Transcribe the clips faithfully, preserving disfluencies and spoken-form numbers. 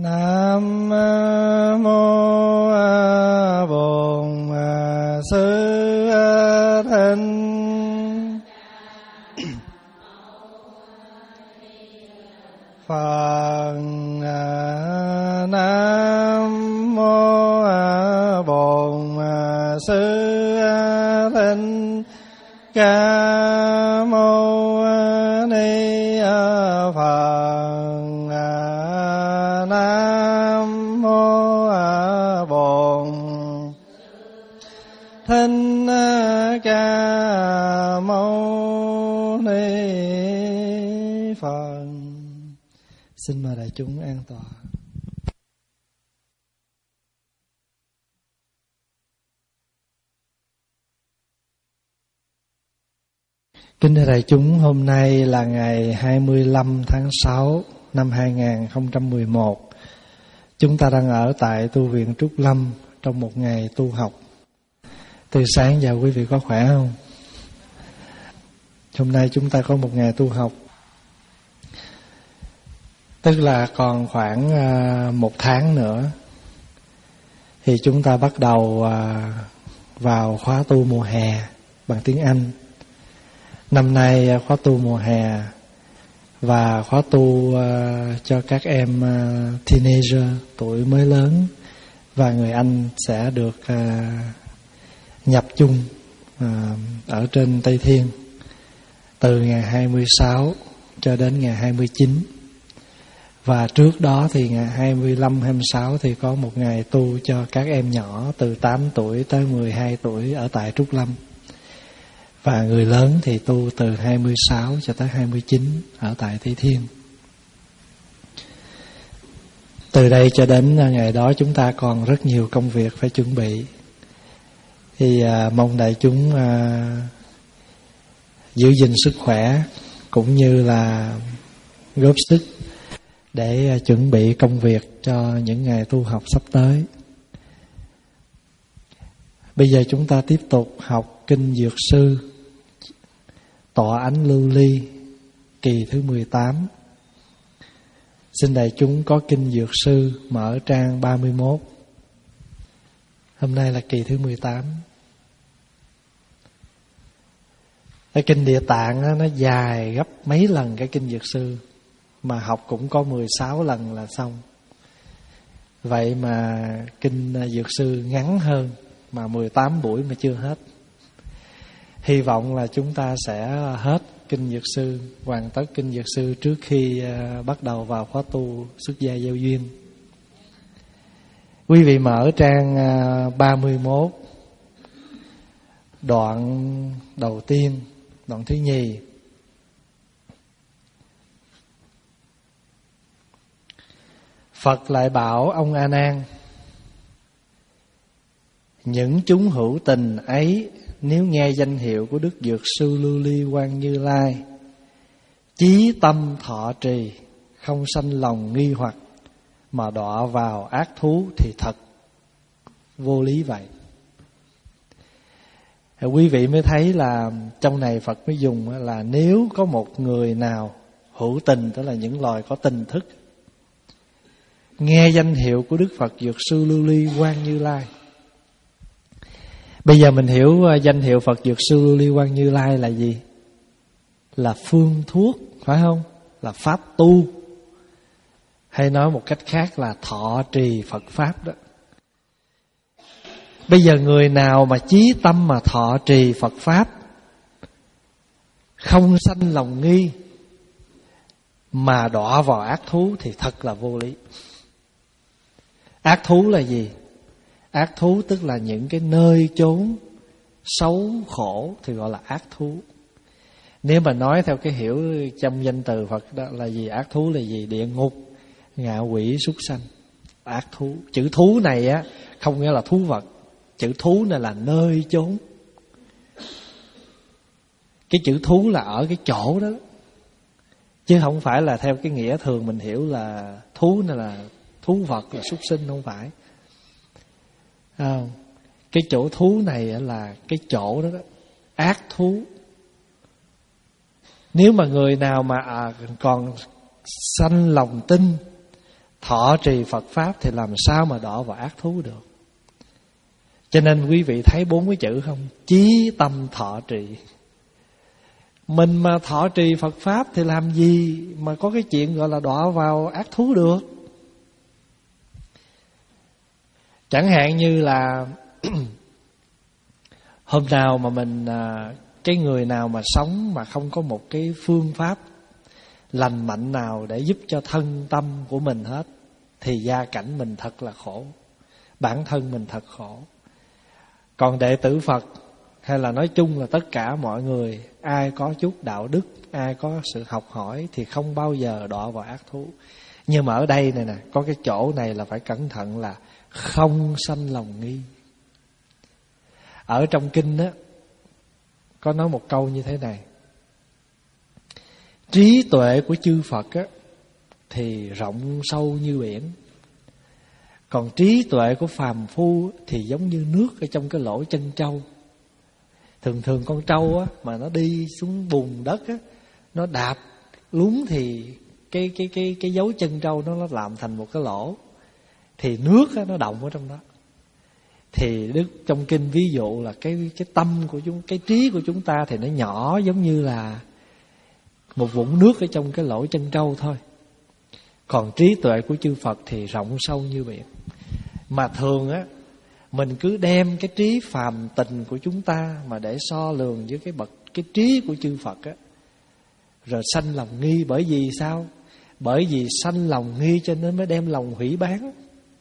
Nam mô Bổn Sư Thích Phật. Nam mô Bổn Sư Thích Ca Mâu Ni Phật. Nam mô Bổn Thích Ca Mâu Ni Phật. Xin mời đại chúng an tọa. Kính thưa đại chúng, hôm nay là ngày hai mươi lăm tháng sáu năm hai nghìn không trăm mười một. Chúng ta đang ở tại tu viện Trúc Lâm trong một ngày tu học. Từ sáng giờ quý vị có khỏe không? Hôm nay chúng ta có một ngày tu học, tức là còn khoảng một tháng nữa thì chúng ta bắt đầu vào khóa tu mùa hè bằng tiếng Anh. Năm nay khóa tu mùa hè và khóa tu uh, cho các em uh, teenager, tuổi mới lớn, và người Anh sẽ được uh, nhập chung uh, ở trên Tây Thiên từ ngày hai mươi sáu cho đến ngày hai mươi chín. Và trước đó thì ngày hai mươi lăm, hai mươi sáu thì có một ngày tu cho các em nhỏ từ tám tuổi tới mười hai tuổi ở tại Trúc Lâm. Và người lớn thì tu từ hai mươi sáu cho tới hai mươi chín ở tại Tây Thiên. Từ đây cho đến ngày đó chúng ta còn rất nhiều công việc phải chuẩn bị. Thì à, mong đại chúng à, giữ gìn sức khỏe cũng như là góp sức để à, chuẩn bị công việc cho những ngày tu học sắp tới. Bây giờ chúng ta tiếp tục học Kinh Dược Sư Tọa Ánh Lưu Ly kỳ thứ mười tám. Xin đại chúng có Kinh Dược Sư mở trang ba mươi mốt. Hôm nay là kỳ thứ mười tám. Cái Kinh Địa Tạng đó, nó dài gấp mấy lần cái Kinh Dược Sư, mà học cũng có mười sáu lần là xong. Vậy mà Kinh Dược Sư ngắn hơn, mà mười tám buổi mà chưa hết. Hy vọng là chúng ta sẽ hết Kinh Dược Sư, hoàn tất Kinh Dược Sư trước khi uh, bắt đầu vào khóa tu xuất gia giao duyên. Quý vị mở trang uh, ba mươi mốt, đoạn đầu tiên, đoạn thứ nhì. Phật lại bảo ông A Nan: những chúng hữu tình ấy nếu nghe danh hiệu của Đức Dược Sư Lưu Ly Quang Như Lai, chí tâm thọ trì, không sanh lòng nghi hoặc, mà đọa vào ác thú thì thật vô lý vậy. Thì quý vị mới thấy là trong này Phật mới dùng là nếu có một người nào hữu tình, tức là những loài có tình thức, nghe danh hiệu của Đức Phật Dược Sư Lưu Ly Quang Như Lai. Bây giờ mình hiểu danh hiệu Phật Dược Sư Lưu Ly Quang Như Lai là gì? Là phương thuốc, phải không? Là pháp tu. Hay nói một cách khác là thọ trì Phật Pháp đó. Bây giờ người nào mà chí tâm mà thọ trì Phật Pháp, không sanh lòng nghi, mà đọa vào ác thú thì thật là vô lý. Ác thú là gì? Ác thú tức là những cái nơi chốn xấu khổ thì gọi là ác thú. Nếu mà nói theo cái hiểu trong danh từ Phật đó là gì? Ác thú là gì? Địa ngục, ngạ quỷ, súc sanh. Ác thú. Chữ thú này á không nghĩa là thú vật. Chữ thú này là nơi chốn. Cái chữ thú là ở cái chỗ đó, chứ không phải là theo cái nghĩa thường mình hiểu là thú này là thú vật, là súc sinh, không phải. À, cái chỗ thú này là cái chỗ đó, đó ác thú. Nếu mà người nào mà à, còn sanh lòng tin, thọ trì Phật Pháp thì làm sao mà đọa vào ác thú được. Cho nên quý vị thấy bốn cái chữ không? Chí tâm thọ trì. Mình mà thọ trì Phật Pháp thì làm gì mà có cái chuyện gọi là đọa vào ác thú được. Chẳng hạn như là hôm nào mà mình, cái người nào mà sống mà không có một cái phương pháp lành mạnh nào để giúp cho thân tâm của mình hết, thì gia cảnh mình thật là khổ, bản thân mình thật khổ. Còn đệ tử Phật hay là nói chung là tất cả mọi người, ai có chút đạo đức, ai có sự học hỏi thì không bao giờ đọa vào ác thú. Nhưng mà ở đây này nè, có cái chỗ này là phải cẩn thận, là không sanh lòng nghi. Ở trong kinh á có nói một câu như thế này: trí tuệ của chư Phật á thì rộng sâu như biển, còn trí tuệ của phàm phu thì giống như nước ở trong cái lỗ chân trâu. Thường thường con trâu á mà nó đi xuống bùn đất á, nó đạp lún thì cái cái cái cái dấu chân trâu nó nó làm thành một cái lỗ, thì nước á nó động ở trong đó. Thì Đức trong kinh ví dụ là cái cái tâm của chúng, cái trí của chúng ta thì nó nhỏ giống như là một vũng nước ở trong cái lỗ chân trâu thôi. Còn trí tuệ của chư Phật thì rộng sâu như biển. Mà thường á, mình cứ đem cái trí phàm tình của chúng ta mà để so lường với cái bậc cái trí của chư Phật á, rồi sanh lòng nghi. Bởi vì sao? Bởi vì sanh lòng nghi cho nên mới đem lòng hủy bán.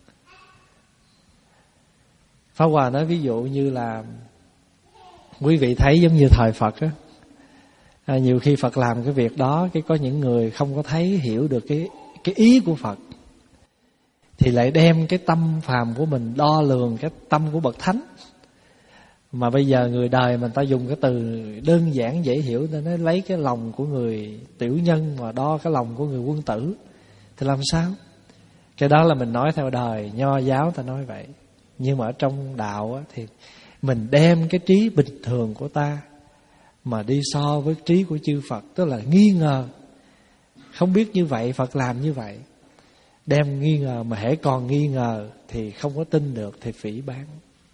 Pháp Hòa nói ví dụ như là quý vị thấy giống như thời Phật á, à, nhiều khi Phật làm cái việc đó, cái có những người không có thấy hiểu được cái cái ý của Phật, thì lại đem cái tâm phàm của mình đo lường cái tâm của bậc thánh. Mà bây giờ người đời mình ta dùng cái từ đơn giản dễ hiểu, nên nó lấy cái lòng của người tiểu nhân mà đo cái lòng của người quân tử, thì làm sao? Cái đó là mình nói theo đời nho giáo ta nói vậy. Nhưng mà ở trong đạo á, thì mình đem cái trí bình thường của ta mà đi so với trí của chư Phật, tức là nghi ngờ. Không biết như vậy Phật làm như vậy, đem nghi ngờ, mà hễ còn nghi ngờ thì không có tin được, thì phỉ báng.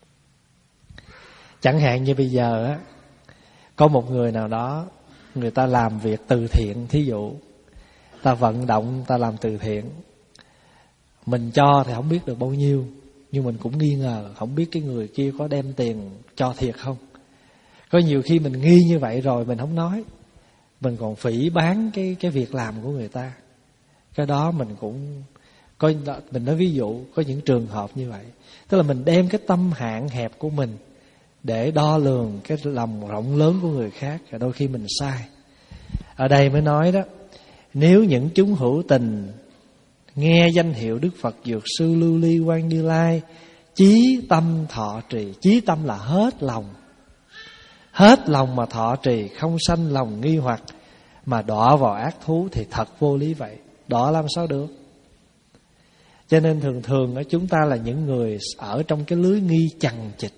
Chẳng hạn như bây giờ á, có một người nào đó, người ta làm việc từ thiện, thí dụ ta vận động, ta làm từ thiện, mình cho thì không biết được bao nhiêu, nhưng mình cũng nghi ngờ, không biết cái người kia có đem tiền cho thiệt không. Có nhiều khi mình nghi như vậy rồi mình không nói, mình còn phỉ báng cái cái việc làm của người ta. Cái đó mình cũng có, mình nói ví dụ có những trường hợp như vậy. Tức là mình đem cái tâm hạn hẹp của mình để đo lường cái lòng rộng lớn của người khác, và đôi khi mình sai. Ở đây mới nói đó, nếu những chúng hữu tình nghe danh hiệu Đức Phật Dược Sư Lưu Ly Quang Như Lai, chí tâm thọ trì. Chí tâm là hết lòng, hết lòng mà thọ trì, không sanh lòng nghi hoặc, mà đọa vào ác thú thì thật vô lý vậy. Đọa làm sao được? Cho nên thường thường ở chúng ta là những người ở trong cái lưới nghi chằng chịt.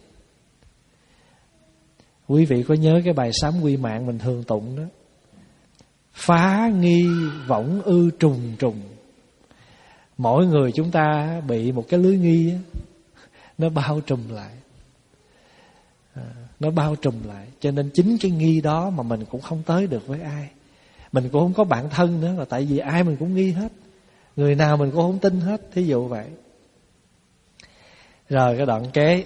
Quý vị có nhớ cái bài sám quy mạng mình thường tụng đó: phá nghi võng ư trùng trùng. Mỗi người chúng ta bị một cái lưới nghi á, nó bao trùm lại, à, nó bao trùm lại. Cho nên chính cái nghi đó mà mình cũng không tới được với ai. Mình cũng không có bạn thân nữa, là tại vì ai mình cũng nghi hết, người nào mình cũng không tin hết, thí dụ vậy. Rồi cái đoạn kế: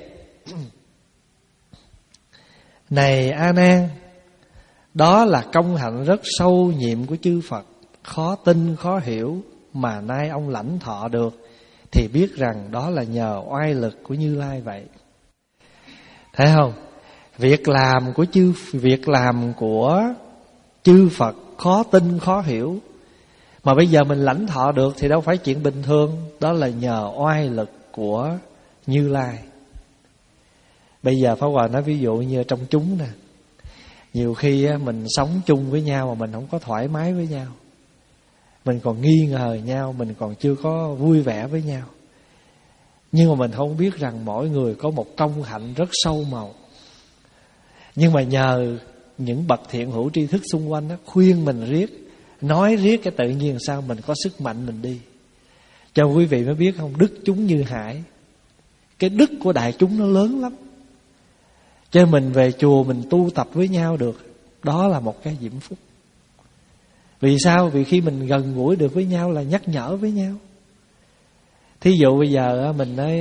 này A Nan, đó là công hạnh rất sâu nhiệm của chư Phật, khó tin khó hiểu, mà nay ông lãnh thọ được, thì biết rằng đó là nhờ oai lực của Như Lai vậy. Thấy không? Việc làm của chư việc làm của chư Phật khó tin khó hiểu, mà bây giờ mình lãnh thọ được thì đâu phải chuyện bình thường. Đó là nhờ oai lực của Như Lai. Bây giờ Pháp Hòa nói ví dụ như trong chúng nè, nhiều khi mình sống chung với nhau mà mình không có thoải mái với nhau, mình còn nghi ngờ nhau, mình còn chưa có vui vẻ với nhau. Nhưng mà mình không biết rằng mỗi người có một công hạnh rất sâu màu. Nhưng mà nhờ những bậc thiện hữu tri thức xung quanh đó, khuyên mình riết, nói riết, cái tự nhiên sao mình có sức mạnh mình đi. Cho quý vị mới biết không, đức chúng như hải. Cái đức của đại chúng nó lớn lắm. Cho mình về chùa mình tu tập với nhau được, đó là một cái diễm phúc. Vì sao? Vì khi mình gần gũi được với nhau là nhắc nhở với nhau. Thí dụ bây giờ mình nói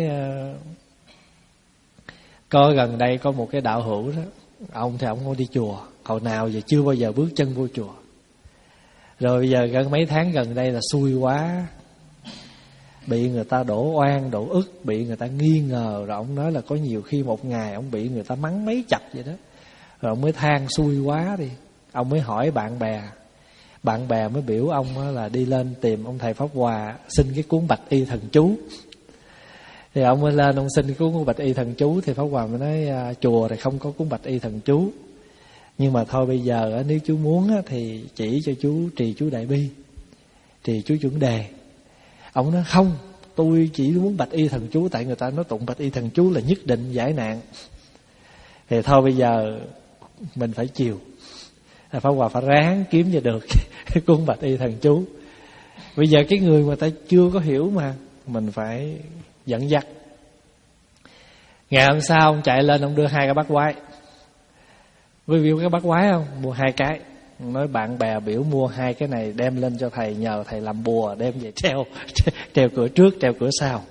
có gần đây có một cái đạo hữu đó, ông thì ông không đi chùa, hồi nào giờ chưa bao giờ bước chân vô chùa. Rồi bây giờ gần mấy tháng gần đây là xui quá, bị người ta đổ oan đổ ức, bị người ta nghi ngờ. Rồi ông nói là có nhiều khi một ngày ông bị người ta mắng mấy chập vậy đó. Rồi ông mới than xui quá đi. Ông mới hỏi bạn bè, bạn bè mới biểu ông là đi lên tìm ông thầy Pháp Hòa xin cái cuốn Bạch Y Thần Chú. Thì ông mới lên ông xin cái cuốn Bạch Y Thần Chú. Thì Pháp Hòa mới nói chùa thì không có cuốn Bạch Y Thần Chú, nhưng mà thôi bây giờ nếu chú muốn thì chỉ cho chú trì chú Đại Bi, trì chú Chuẩn Đề. Ông nói không, tôi chỉ muốn Bạch Y Thần Chú, tại người ta nói tụng Bạch Y Thần Chú là nhất định giải nạn. Thì thôi bây giờ mình phải chiều, Pháp Hòa phải ráng kiếm cho được cái cuốn Bạch Y Thần Chú. Bây giờ cái người mà ta chưa có hiểu mà mình phải dẫn dắt. Ngày hôm sau ông chạy lên ông đưa hai cái bát quái. Quý vị biết cái bát quái không? Mua hai cái. Nói bạn bè biểu mua hai cái này đem lên cho thầy, nhờ thầy làm bùa, đem về treo treo cửa trước, treo cửa sau.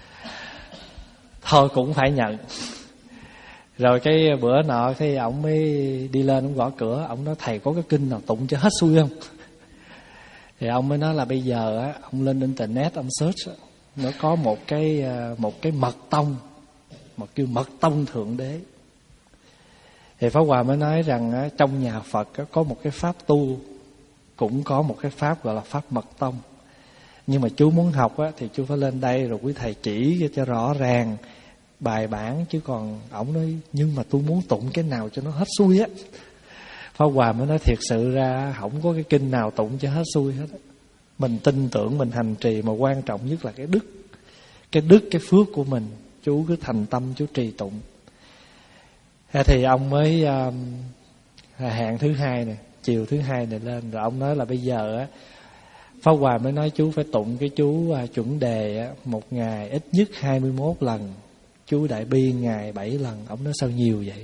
Thôi cũng phải nhận. Rồi cái bữa nọ khi ổng mới đi lên ổng gõ cửa, ổng nói thầy có cái kinh nào tụng cho hết xuôi không? Thì ông mới nói là bây giờ á, ông lên internet ông search, nó có một cái một cái mật tông, một kêu mật tông thượng đế. Thì Pháp Hòa mới nói rằng á, trong nhà Phật á, có một cái pháp tu, cũng có một cái pháp gọi là pháp mật tông. Nhưng mà chú muốn học á, thì chú phải lên đây rồi quý thầy chỉ cho rõ ràng bài bản. Chứ còn ổng nói nhưng mà tôi muốn tụng cái nào cho nó hết xuôi á. Pháp Hòa mới nói thiệt sự ra không có cái kinh nào tụng cho hết xuôi hết á. Mình tin tưởng, mình hành trì, mà quan trọng nhất là cái đức. Cái đức, cái phước của mình. Chú cứ thành tâm chú trì tụng. Thì ông mới um, hẹn thứ hai này, chiều thứ hai này lên. Rồi ông nói là bây giờ á, Pháp Hòa mới nói chú phải tụng cái chú uh, Chuẩn Đề á, một ngày ít nhất hai mươi mốt lần, chú Đại Bi ngày bảy lần. Ông nói sao nhiều vậy?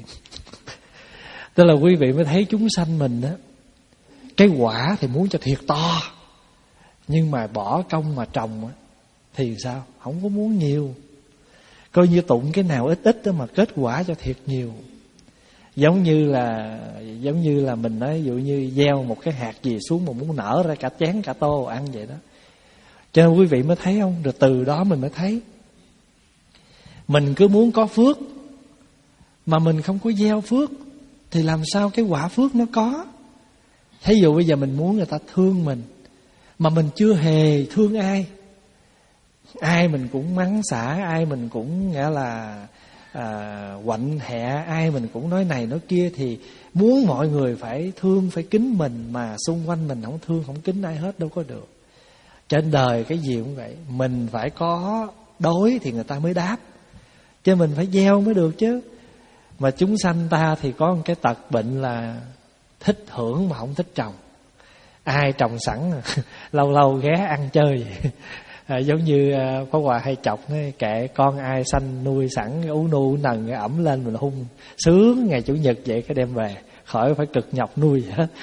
Tức là quý vị mới thấy chúng sanh mình á, cái quả thì muốn cho thiệt to, nhưng mà bỏ công mà trồng á, thì sao? Không có muốn nhiều. Coi như tụng cái nào ít ít đó mà kết quả cho thiệt nhiều. Giống như là Giống như là mình nói, ví dụ như gieo một cái hạt gì xuống mà muốn nở ra cả chén cả tô ăn vậy đó. Cho nên quý vị mới thấy không? Rồi từ đó mình mới thấy mình cứ muốn có phước mà mình không có gieo phước thì làm sao cái quả phước nó có. Thí dụ bây giờ mình muốn người ta thương mình mà mình chưa hề thương ai, ai mình cũng mắng xả, ai mình cũng nghĩa là à, quạnh hẹ, ai mình cũng nói này nói kia, thì muốn mọi người phải thương, phải kính mình, mà xung quanh mình không thương, không kính ai hết, đâu có được. Trên đời cái gì cũng vậy, mình phải có đối thì người ta mới đáp, chứ mình phải gieo mới được chứ. Mà chúng sanh ta thì có một cái tật bệnh là thích hưởng mà không thích trồng. Ai trồng sẵn lâu lâu ghé ăn chơi vậy. À, giống như uh, Pháp Hòa hay chọc nói, kệ con ai sanh nuôi sẵn, ú nu ú nần ẩm lên mình hung sướng ngày chủ nhật vậy, cái đem về khỏi phải cực nhọc nuôi gì hết.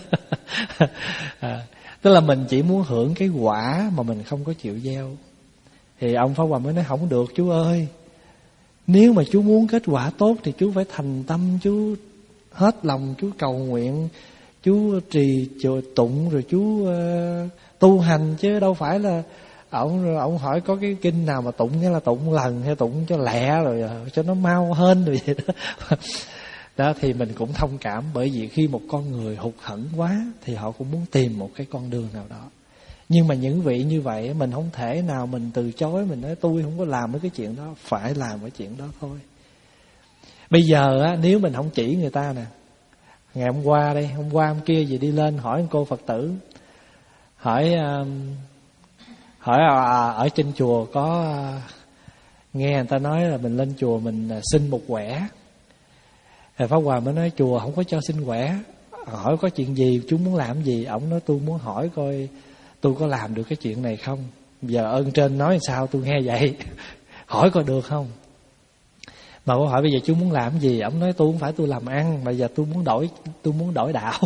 À, tức là mình chỉ muốn hưởng cái quả mà mình không có chịu gieo. Thì ông Pháp Hòa mới nói không được chú ơi, nếu mà chú muốn kết quả tốt thì chú phải thành tâm, chú hết lòng chú cầu nguyện, chú trì tụng, rồi chú uh, tu hành, chứ đâu phải là ông ông hỏi có cái kinh nào mà tụng nghĩa là tụng lần hay tụng cho lẹ rồi cho nó mau hơn rồi vậy đó. Đó thì mình cũng thông cảm, bởi vì khi một con người hụt hẫng quá thì họ cũng muốn tìm một cái con đường nào đó. Nhưng mà những vị như vậy mình không thể nào mình từ chối, mình nói tôi không có làm mấy cái chuyện đó, phải làm cái chuyện đó thôi. Bây giờ á, nếu mình không chỉ người ta nè, ngày hôm qua đây, hôm qua hôm kia gì đi lên hỏi cô Phật tử, hỏi hỏi à, ở trên chùa có nghe người ta nói là mình lên chùa mình xin một quẻ. Thì Pháp Hòa mới nói chùa không có cho xin quẻ. Hỏi có chuyện gì, chú muốn làm gì? Ổng nói tôi muốn hỏi coi tôi có làm được cái chuyện này không. Giờ ơn trên nói sao tôi nghe vậy. Hỏi coi được không. Mà cô hỏi bây giờ chú muốn làm gì? Ông nói tôi không phải tôi làm ăn, mà giờ tôi muốn đổi tôi muốn đổi đạo.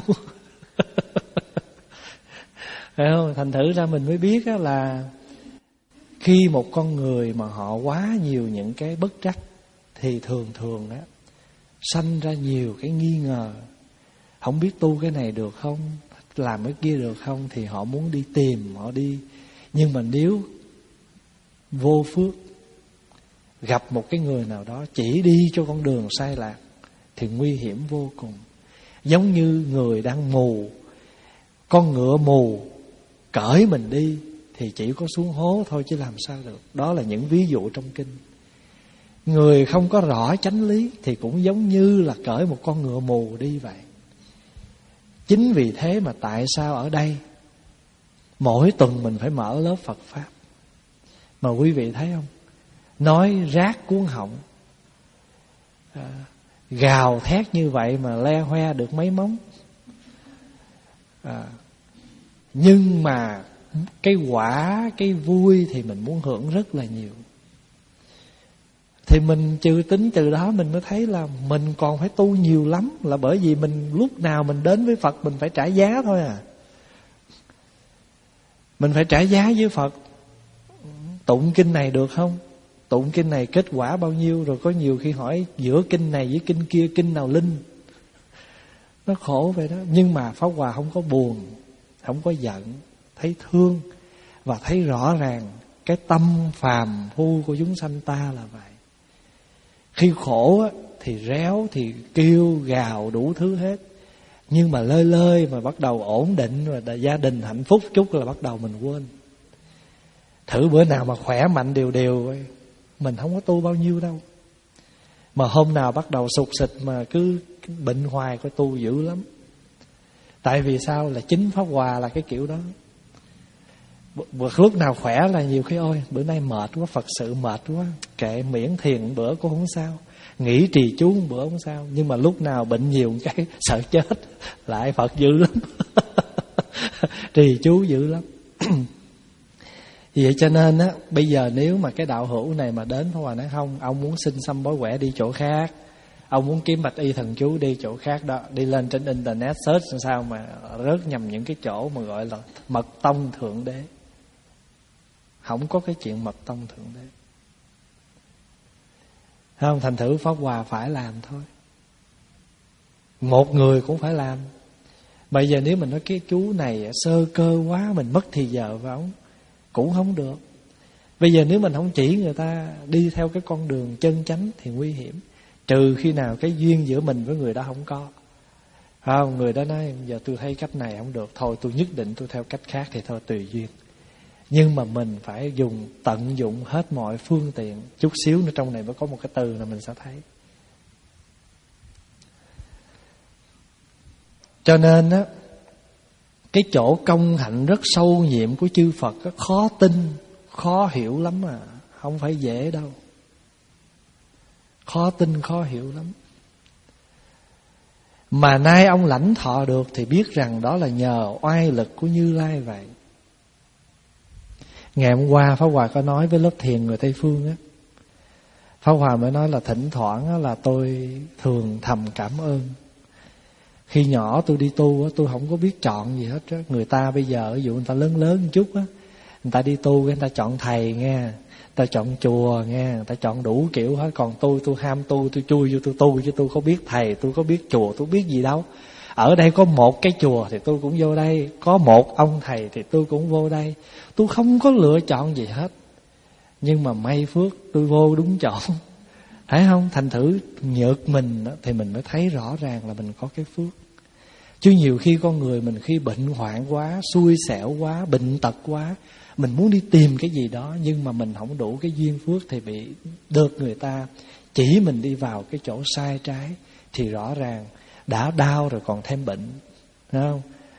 Phải không? Thành thử ra mình mới biết là khi một con người mà họ quá nhiều những cái bất trắc thì thường thường á sanh ra nhiều cái nghi ngờ. Không biết tu cái này được không, làm cái kia được không, thì họ muốn đi tìm, họ đi. Nhưng mà nếu vô phước gặp một cái người nào đó chỉ đi cho con đường sai lạc thì nguy hiểm vô cùng. Giống như người đang mù, con ngựa mù cởi mình đi thì chỉ có xuống hố thôi chứ làm sao được. Đó là những ví dụ trong kinh. Người không có rõ chánh lý thì cũng giống như là cởi một con ngựa mù đi vậy. Chính vì thế mà tại sao ở đây mỗi tuần mình phải mở lớp Phật Pháp. Mà quý vị thấy không, nói rác cuốn họng, à, gào thét như vậy mà le hoe được mấy móng. à, Nhưng mà cái quả, cái vui thì mình muốn hưởng rất là nhiều. Thì mình trừ tính từ đó mình mới thấy là mình còn phải tu nhiều lắm. Là bởi vì mình lúc nào mình đến với Phật mình phải trả giá thôi à. Mình phải trả giá với Phật. Tụng kinh này được không? Tụng kinh này kết quả bao nhiêu? Rồi có nhiều khi hỏi giữa kinh này với kinh kia kinh nào linh. Nó khổ vậy đó. Nhưng mà Pháp Hòa không có buồn, không có giận, thấy thương và thấy rõ ràng cái tâm phàm phu của chúng sanh ta là vậy. Khi khổ á, thì réo, thì kêu gào đủ thứ hết. Nhưng mà lơi lơi mà bắt đầu ổn định rồi gia đình hạnh phúc chút là bắt đầu mình quên. Thử bữa nào mà khỏe mạnh đều đều mình không có tu bao nhiêu đâu. Mà hôm nào bắt đầu sụt sịt mà cứ bệnh hoài coi tu dữ lắm. Tại vì sao? Là chính Pháp Hòa là cái kiểu đó. Lúc nào khỏe là nhiều khi ôi bữa nay mệt quá, Phật sự mệt quá, kệ miễn thiền bữa cũng không sao, nghỉ trì chú bữa không sao. Nhưng mà lúc nào bệnh nhiều cái sợ chết, lại Phật dữ lắm. Trì chú dữ lắm. Vậy cho nên á, bây giờ nếu mà cái đạo hữu này mà đến Pháp Hòa nói không, ông muốn xin xăm bói quẻ đi chỗ khác, ông muốn kiếm bạch y thần chú đi chỗ khác đó. Đi lên trên internet search làm sao mà rớt nhầm những cái chỗ mà gọi là mật tông thượng đế. Không có cái chuyện mật tông thượng đế. Không, thành thử Pháp Hòa phải làm thôi. Một người cũng phải làm. Bây giờ nếu mình nói cái chú này sơ cơ quá, mình mất thì giờ với ông cũng không được. Bây giờ nếu mình không chỉ người ta đi theo cái con đường chân chánh thì nguy hiểm. Trừ khi nào cái duyên giữa mình với người đó không có. Không, người đó nói giờ tôi thấy cách này không được, thôi tôi nhất định tôi theo cách khác, thì thôi tùy duyên. Nhưng mà mình phải dùng tận dụng hết mọi phương tiện. Chút xíu nữa trong này mới có một cái từ là mình sẽ thấy. Cho nên á, cái chỗ công hạnh rất sâu nhiệm của chư Phật á, khó tin, khó hiểu lắm à. Không phải dễ đâu. Khó tin, khó hiểu lắm. Mà nay ông lãnh thọ được thì biết rằng đó là nhờ oai lực của Như Lai vậy. Ngày hôm qua Pháp Hòa có nói với lớp thiền người Tây Phương á, Pháp Hòa mới nói là thỉnh thoảng á, là tôi thường thầm cảm ơn. Khi nhỏ tôi đi tu á, tôi không có biết chọn gì hết á. Người ta bây giờ ví dụ người ta lớn lớn một chút á, người ta đi tu người ta chọn thầy nghe, người ta chọn chùa nghe, người ta chọn đủ kiểu hết. Còn tôi tôi ham tu, tôi chui vô tôi tu, chứ tôi có biết thầy, tôi có biết chùa, tôi biết gì đâu. Ở đây có một cái chùa thì tôi cũng vô đây, có một ông thầy thì tôi cũng vô đây. Tôi không có lựa chọn gì hết. Nhưng mà may phước tôi vô đúng chỗ. Thấy không? Thành thử nhược mình thì mình mới thấy rõ ràng là mình có cái phước. Chứ nhiều khi con người mình khi bệnh hoạn quá, xui xẻo quá, bệnh tật quá, mình muốn đi tìm cái gì đó, nhưng mà mình không đủ cái duyên phước thì bị được người ta chỉ mình đi vào cái chỗ sai trái, thì rõ ràng đã đau rồi còn thêm bệnh. Thấy không?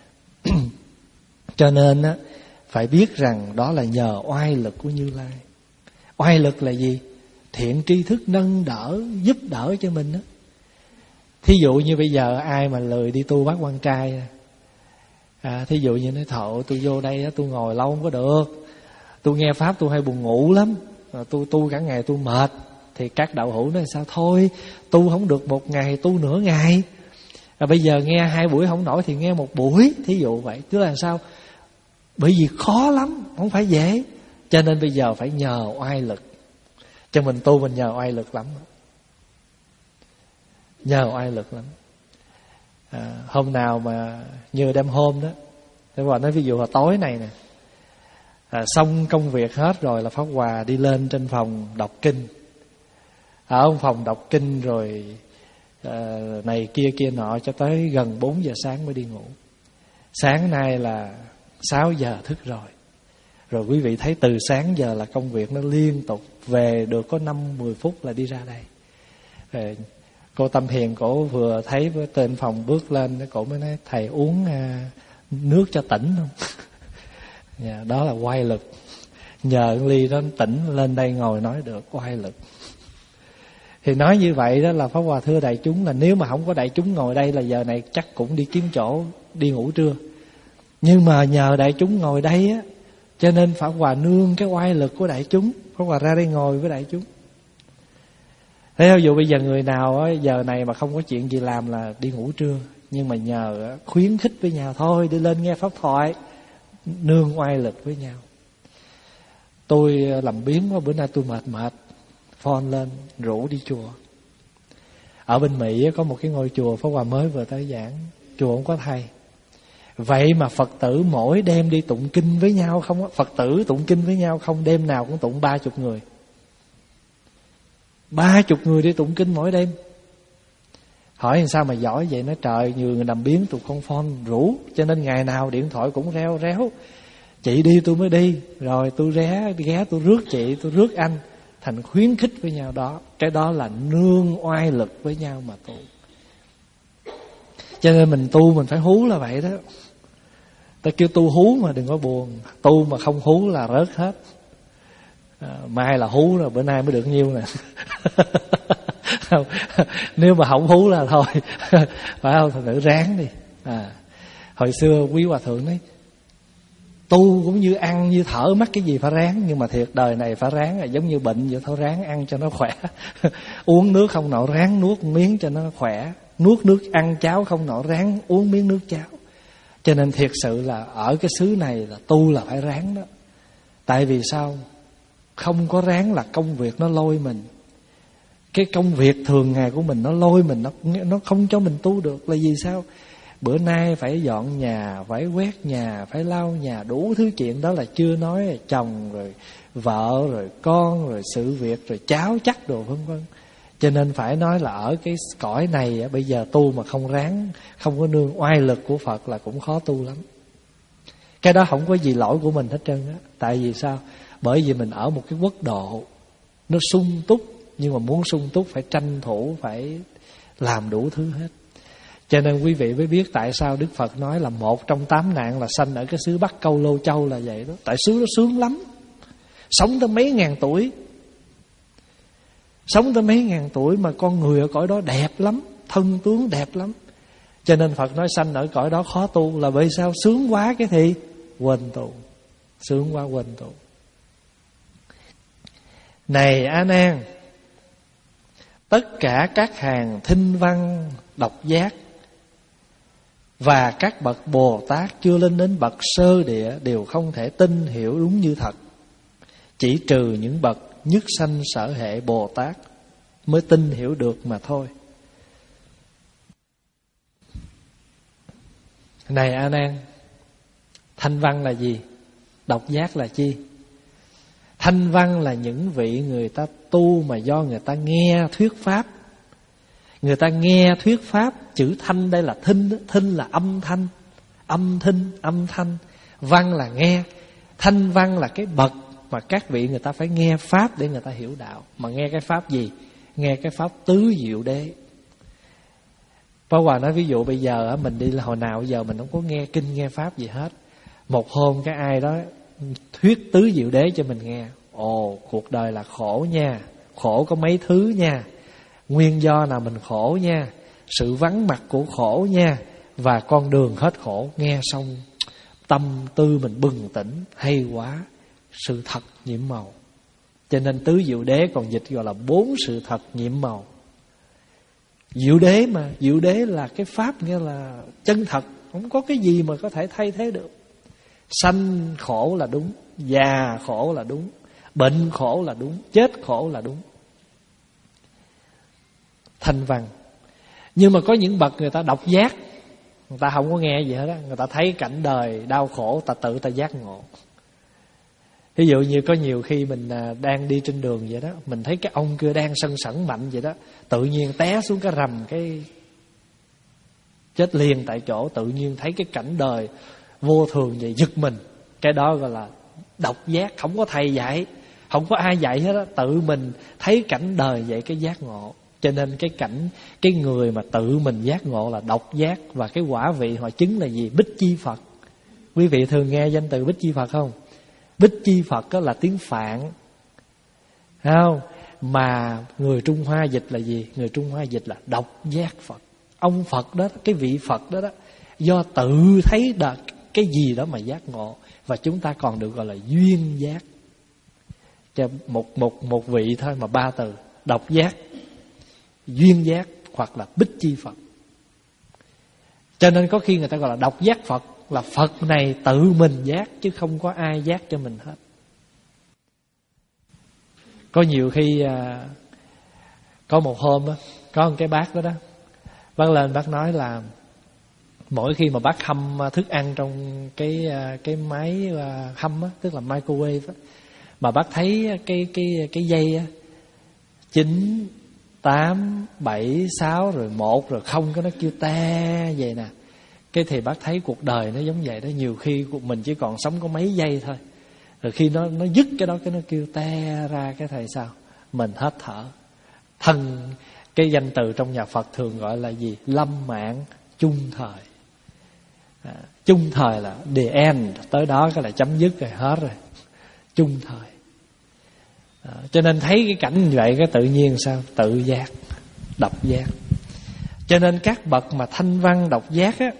Cho nên á, phải biết rằng đó là nhờ oai lực của Như Lai. Oai lực là gì? Thiện tri thức nâng đỡ, giúp đỡ cho mình á. Thí dụ như bây giờ ai mà lười đi tu bát quan trai à, thí dụ như nói thọ tôi vô đây tôi ngồi lâu không có được, tôi nghe pháp tôi hay buồn ngủ lắm, tôi tu cả ngày tôi mệt. Thì các đạo hữu nói sao? Thôi tu không được một ngày, tu nửa ngày. À, bây giờ nghe hai buổi không nổi thì nghe một buổi, thí dụ vậy. Chứ là sao? Bởi vì khó lắm, không phải dễ. Cho nên bây giờ phải nhờ oai lực. Cho mình tu mình nhờ oai lực lắm, nhờ oai lực lắm. À, hôm nào mà như đêm hôm đó, Pháp Hòa nói ví dụ là tối này nè, à, xong công việc hết rồi là Pháp Hòa đi lên trên phòng đọc kinh. Ở phòng đọc kinh rồi à, này kia kia nọ cho tới gần bốn giờ sáng mới đi ngủ. Sáng nay là sáu giờ thức rồi. Rồi quý vị thấy từ sáng giờ là công việc nó liên tục. Về được có năm mười phút là đi ra đây. Rồi cô Tâm Hiền cổ vừa thấy với tên phòng bước lên, cổ mới nói thầy uống à, nước cho tỉnh không? Yeah, đó là oai lực. Nhờ ly đó tỉnh lên đây ngồi nói được, oai lực. Thì nói như vậy đó là Pháp Hòa thưa đại chúng là nếu mà không có đại chúng ngồi đây là giờ này chắc cũng đi kiếm chỗ đi ngủ trưa. Nhưng mà nhờ đại chúng ngồi đây á, cho nên Pháp Hòa nương cái oai lực của đại chúng, Pháp Hòa ra đây ngồi với đại chúng. Thế ví dụ bây giờ người nào á, giờ này mà không có chuyện gì làm là đi ngủ trưa. Nhưng mà nhờ á, khuyến khích với nhau, thôi đi lên nghe pháp thoại, nương oai lực với nhau. Tôi làm biếng quá, bữa nay tôi mệt mệt, phone lên rủ đi chùa. Ở bên Mỹ có một cái ngôi chùa Pháp Hòa mới vừa tới giảng, chùa không có thầy. Vậy mà Phật tử mỗi đêm đi tụng kinh với nhau không? Phật tử tụng kinh với nhau không, đêm nào cũng tụng ba chục người. Ba chục người đi tụng kinh mỗi đêm. Hỏi làm sao mà giỏi vậy? Nói trời, nhiều người nằm biếng tụi con phone rủ, cho nên ngày nào điện thoại cũng reo réo. Chị đi tôi mới đi, rồi tôi ré ghé tôi rước chị, tôi rước anh. Thành khuyến khích với nhau đó. Cái đó là nương oai lực với nhau mà tu. Cho nên mình tu mình phải hú là vậy đó. Ta kêu tu hú mà đừng có buồn. Tu mà không hú là rớt hết. à, Mai là hú rồi, bữa nay mới được nhiêu nè. Nếu mà không hú là thôi. Phải không? Thật nữ ráng đi. à, Hồi xưa quý hòa thượng nói tu cũng như ăn như thở mắc cái gì phải ráng. Nhưng mà thiệt đời này phải ráng là giống như bệnh vậy thôi, ráng ăn cho nó khỏe. Uống nước không nổi ráng nuốt miếng cho nó khỏe. Nuốt nước ăn cháo không nổi ráng uống miếng nước cháo. Cho nên thiệt sự là ở cái xứ này là tu là phải ráng đó. Tại vì sao? Không có ráng là công việc nó lôi mình. Cái công việc thường ngày của mình nó lôi mình, Nó, nó không cho mình tu được. Là vì sao? Bữa nay phải dọn nhà, phải quét nhà, phải lau nhà, đủ thứ chuyện. Đó là chưa nói chồng rồi vợ rồi con rồi sự việc rồi cháu chắc đồ vân vân. Cho nên phải nói là ở cái cõi này bây giờ tu mà không ráng, không có nương oai lực của Phật là cũng khó tu lắm. Cái đó không có gì lỗi của mình hết trơn á. Tại vì sao? Bởi vì mình ở một cái quốc độ nó sung túc, nhưng mà muốn sung túc phải tranh thủ, phải làm đủ thứ hết. Cho nên quý vị mới biết tại sao Đức Phật nói là một trong tám nạn là sanh ở cái xứ Bắc Câu Lô Châu là vậy đó. Tại xứ nó sướng lắm, sống tới mấy ngàn tuổi. Sống tới mấy ngàn tuổi mà con người ở cõi đó đẹp lắm, thân tướng đẹp lắm. Cho nên Phật nói sanh ở cõi đó khó tu là bởi sao? Sướng quá cái thì quên tu. Sướng quá quên tu. Này A Nan, tất cả các hàng thinh văn độc giác và các bậc Bồ Tát chưa lên đến bậc sơ địa đều không thể tin hiểu đúng như thật. Chỉ trừ những bậc nhất sanh sở hệ Bồ Tát mới tin hiểu được mà thôi. Này A Nan, thanh văn là gì? Độc giác là chi? Thanh văn là những vị người ta tu mà do người ta nghe thuyết pháp. Người ta nghe thuyết pháp. Chữ thanh đây là thinh. Thinh là âm thanh. Âm thinh, âm thanh. Văn là nghe. Thanh văn là cái bậc mà các vị người ta phải nghe pháp để người ta hiểu đạo. Mà nghe cái pháp gì? Nghe cái pháp tứ diệu đế. Pháp Hòa nói ví dụ bây giờ mình đi là hồi nào giờ mình không có nghe kinh nghe pháp gì hết. Một hôm cái ai đó thuyết tứ diệu đế cho mình nghe. Ồ, cuộc đời là khổ nha. Khổ có mấy thứ nha. Nguyên do nào mình khổ nha. Sự vắng mặt của khổ nha. Và con đường hết khổ. Nghe xong tâm tư mình bừng tỉnh. Hay quá. sự thật nhiễm màu. Cho nên tứ diệu đế còn dịch gọi là bốn sự thật nhiễm màu. Diệu đế mà, diệu đế là cái pháp nghĩa là chân thật, không có cái gì mà có thể thay thế được. Sanh khổ là đúng, già khổ là đúng, bệnh khổ là đúng, chết khổ là đúng. Thanh văn. Nhưng mà có những bậc người ta độc giác, người ta không có nghe gì hết á, người ta thấy cảnh đời đau khổ, ta tự ta giác ngộ. Ví dụ như có nhiều khi mình đang đi trên đường vậy đó, mình thấy cái ông kia đang sân sẩn mạnh vậy đó, tự nhiên té xuống cái rầm cái chết liền tại chỗ. Tự nhiên thấy cái cảnh đời vô thường vậy, giật mình. Cái đó gọi là độc giác, không có thầy dạy, không có ai dạy hết đó, tự mình thấy cảnh đời vậy cái giác ngộ. Cho nên cái cảnh, cái người mà tự mình giác ngộ là độc giác. Và cái quả vị họ chứng là gì? Bích chi Phật. Quý vị thường nghe danh từ Bích chi Phật không? Bích chi Phật đó là tiếng Phạn, thấy không? Mà người Trung Hoa dịch là gì? Người Trung Hoa dịch là độc giác Phật. Ông Phật đó, cái vị Phật đó đó, do tự thấy được cái gì đó mà giác ngộ. Và chúng ta còn được gọi là duyên giác. Cho một, một, một vị thôi mà ba từ: độc giác, duyên giác hoặc là bích chi Phật. Cho nên có khi người ta gọi là độc giác Phật, là Phật này tự mình giác chứ không có ai giác cho mình hết. Có nhiều khi à, có một hôm á, có một cái bác đó đó, bác lên bác nói là mỗi khi mà bác hâm thức ăn trong cái cái máy hâm á, tức là microwave á, mà bác thấy cái cái cái dây á, chín, tám, bảy, sáu rồi một rồi không, cái nó kêu te vậy nè. Cái thì bác thấy cuộc đời nó giống vậy đó. Nhiều khi mình chỉ còn sống có mấy giây thôi, rồi khi nó nó dứt cái đó, cái nó kêu te ra, cái thời sao mình hết thở. Thân, cái danh từ trong nhà Phật thường gọi là gì? Lâm mạng chung thời. À, chung thời là the end, tới đó cái là chấm dứt rồi, hết rồi. Chung thời. À, cho nên thấy cái cảnh như vậy cái tự nhiên sao? Tự giác, độc giác. Cho nên các bậc mà thanh văn độc giác á,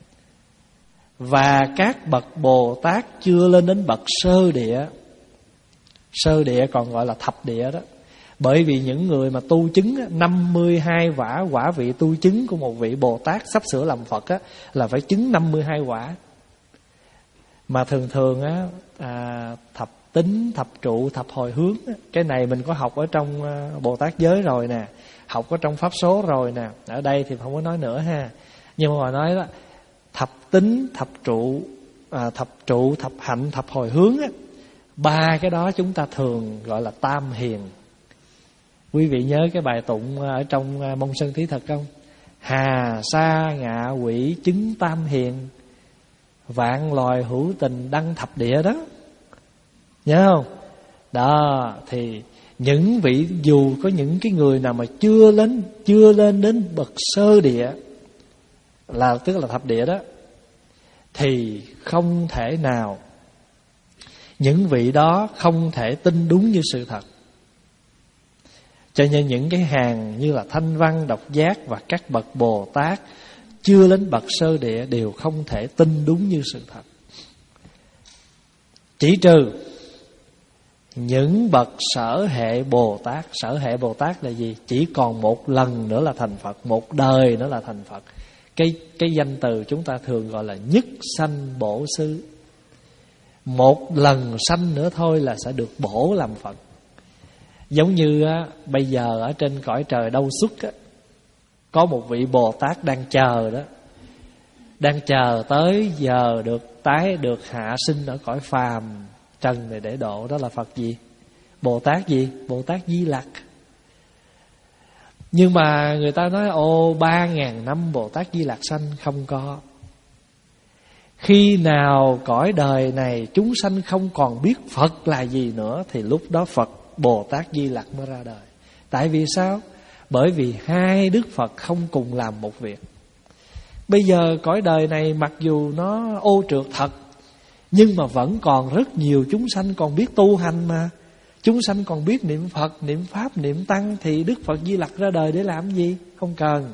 và các bậc Bồ Tát chưa lên đến bậc sơ địa. Sơ địa còn gọi là thập địa đó. Bởi vì những người mà tu chứng á, năm mươi hai quả quả vị tu chứng của một vị Bồ Tát sắp sửa làm Phật á, là phải chứng năm mươi hai quả. Mà thường thường á, à, thập tính, thập trụ, thập hồi hướng á, cái này mình có học ở trong Bồ Tát giới rồi nè, học ở trong Pháp số rồi nè. Ở đây thì không có nói nữa ha. Nhưng mà nói đó, thập tính, thập trụ, à, thập trụ, thập hạnh, thập hồi hướng á, ba cái đó chúng ta thường gọi là tam hiền. Quý vị nhớ cái bài tụng ở trong Mông Sơn Thí Thực không? Hà sa ngạ quỷ chứng tam hiền, vạn loài hữu tình đăng thập địa đó. Nhớ không? Đó, thì những vị, dù có những cái người nào mà chưa lên chưa lên đến bậc sơ địa, là tức là thập địa đó, thì không thể nào, những vị đó không thể tin đúng như sự thật. Cho nên những cái hàng như là thanh văn, độc giác và các bậc Bồ Tát chưa lên bậc sơ địa đều không thể tin đúng như sự thật. Chỉ trừ những bậc sở hệ Bồ Tát. Sở hệ Bồ Tát là gì? Chỉ còn một lần nữa là thành Phật, một đời nữa là thành Phật. Cái, cái danh từ chúng ta thường gọi là nhất sanh bổ xứ. Một lần sanh nữa thôi là sẽ được bổ làm Phật. Giống như á, bây giờ ở trên cõi trời Đâu Xuất á, có một vị Bồ Tát đang chờ đó, đang chờ tới giờ được tái, được hạ sinh ở cõi phàm trần này để độ. Đó là Phật gì? Bồ Tát gì? Bồ Tát Di Lặc. Nhưng mà người ta nói ô ba ngàn năm Bồ Tát Di Lặc sanh. Không có. Khi nào cõi đời này chúng sanh không còn biết Phật là gì nữa, thì lúc đó Phật Bồ Tát Di Lặc mới ra đời. Tại vì sao? Bởi vì hai Đức Phật không cùng làm một việc. Bây giờ cõi đời này mặc dù nó ô trượt thật, nhưng mà vẫn còn rất nhiều chúng sanh còn biết tu hành mà. Chúng sanh còn biết niệm Phật, niệm Pháp, niệm Tăng, thì Đức Phật Di Lặc ra đời để làm gì? Không cần.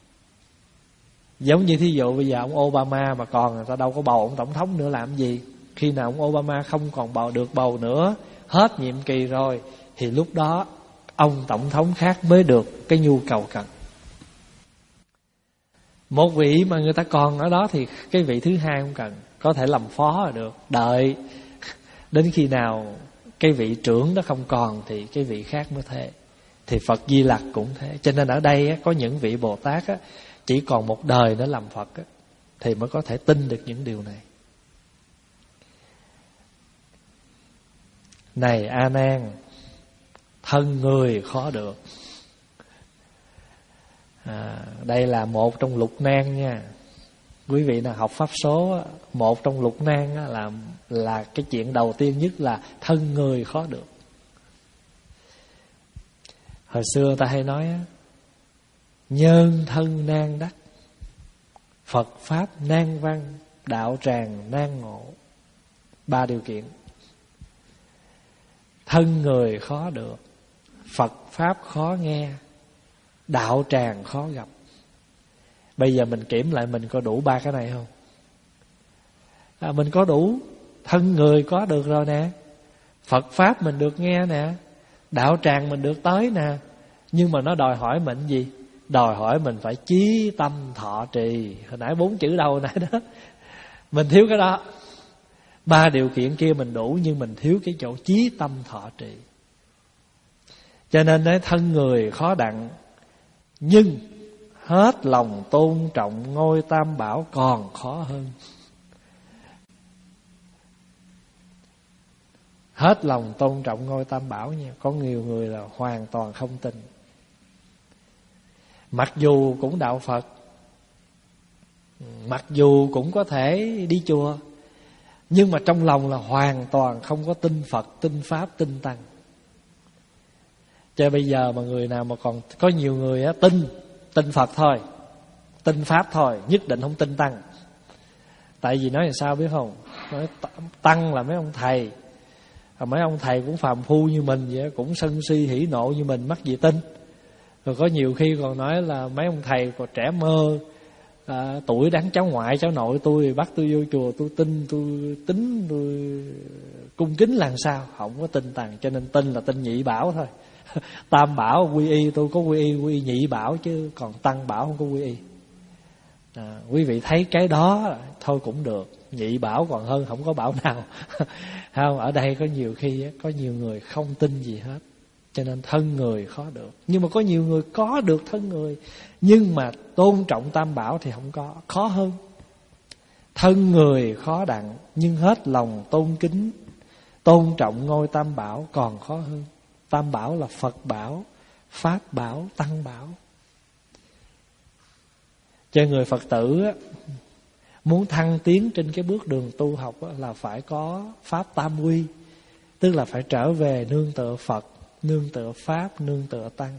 Giống như thí dụ bây giờ ông Obama mà còn, người ta đâu có bầu ông tổng thống nữa làm gì? Khi nào ông Obama không còn bầu được bầu nữa, hết nhiệm kỳ rồi, thì lúc đó ông tổng thống khác mới được cái nhu cầu cần. Một vị mà người ta còn ở đó thì cái vị thứ hai không cần, có thể làm phó là được. Đợi đến khi nào cái vị trưởng đó không còn thì cái vị khác mới thế. Thì Phật Di Lặc cũng thế. Cho nên ở đây có những vị Bồ Tát chỉ còn một đời nữa làm Phật thì mới có thể tin được những điều này. Này A Nan, thân người khó được. à, Đây là một trong lục nan nha. Quý vị nào học pháp số, một trong lục nan là, là cái chuyện đầu tiên nhất là thân người khó được. Hồi xưa ta hay nói nhân thân nan đắc, Phật Pháp nan văn, đạo tràng nan ngộ. Ba điều kiện. Thân người khó được, Phật Pháp khó nghe, đạo tràng khó gặp. Bây giờ mình kiểm lại mình có đủ ba cái này không? À, mình có đủ. Thân người có được rồi nè, Phật Pháp mình được nghe nè, đạo tràng mình được tới nè. Nhưng mà nó đòi hỏi mình gì? Đòi hỏi mình phải chí tâm thọ trì. Hồi nãy bốn chữ đầu nãy đó, mình thiếu cái đó. Ba điều kiện kia mình đủ, nhưng mình thiếu cái chỗ chí tâm thọ trì. Cho nên nói thân người khó đặng, nhưng hết lòng tôn trọng ngôi Tam Bảo còn khó hơn. Hết lòng tôn trọng ngôi Tam Bảo nha. Có nhiều người là hoàn toàn không tin. Mặc dù cũng đạo Phật, mặc dù cũng có thể đi chùa, nhưng mà trong lòng là hoàn toàn không có tin Phật, tin Pháp, tin Tăng. Cho bây giờ mà người nào mà còn có nhiều người á, tin tin Phật thôi, tin Pháp thôi, nhất định không tin Tăng. Tại vì nói là sao biết không? Nói Tăng là mấy ông thầy, mấy ông thầy cũng phàm phu như mình vậy, cũng sân si hỉ nộ như mình, mắc gì tin. Rồi có nhiều khi còn nói là mấy ông thầy còn trẻ mơ, à, tuổi đáng cháu ngoại cháu nội tôi, bắt tôi vô chùa tôi tin, tôi tính, tôi cung kính làm sao. Không có tin Tăng. Cho nên tin là tin nhị bảo thôi. Tam bảo quy y tôi có quy y, quy y nhị bảo, chứ còn Tăng bảo không có quy y. à, Quý vị thấy cái đó thôi cũng được, nhị bảo còn hơn không có bảo nào. Không, ở đây có nhiều khi có nhiều người không tin gì hết, cho nên thân người khó được. Nhưng mà có nhiều người có được thân người, nhưng mà tôn trọng Tam Bảo thì không có, khó hơn. Thân người khó đặng, nhưng hết lòng tôn kính tôn trọng ngôi Tam Bảo còn khó hơn. Tam Bảo là Phật Bảo, Pháp Bảo, Tăng Bảo. Cho người Phật tử á, muốn thăng tiến trên cái bước đường tu học á, là phải có Pháp Tam Quy. Tức là phải trở về nương tựa Phật, nương tựa Pháp, nương tựa Tăng.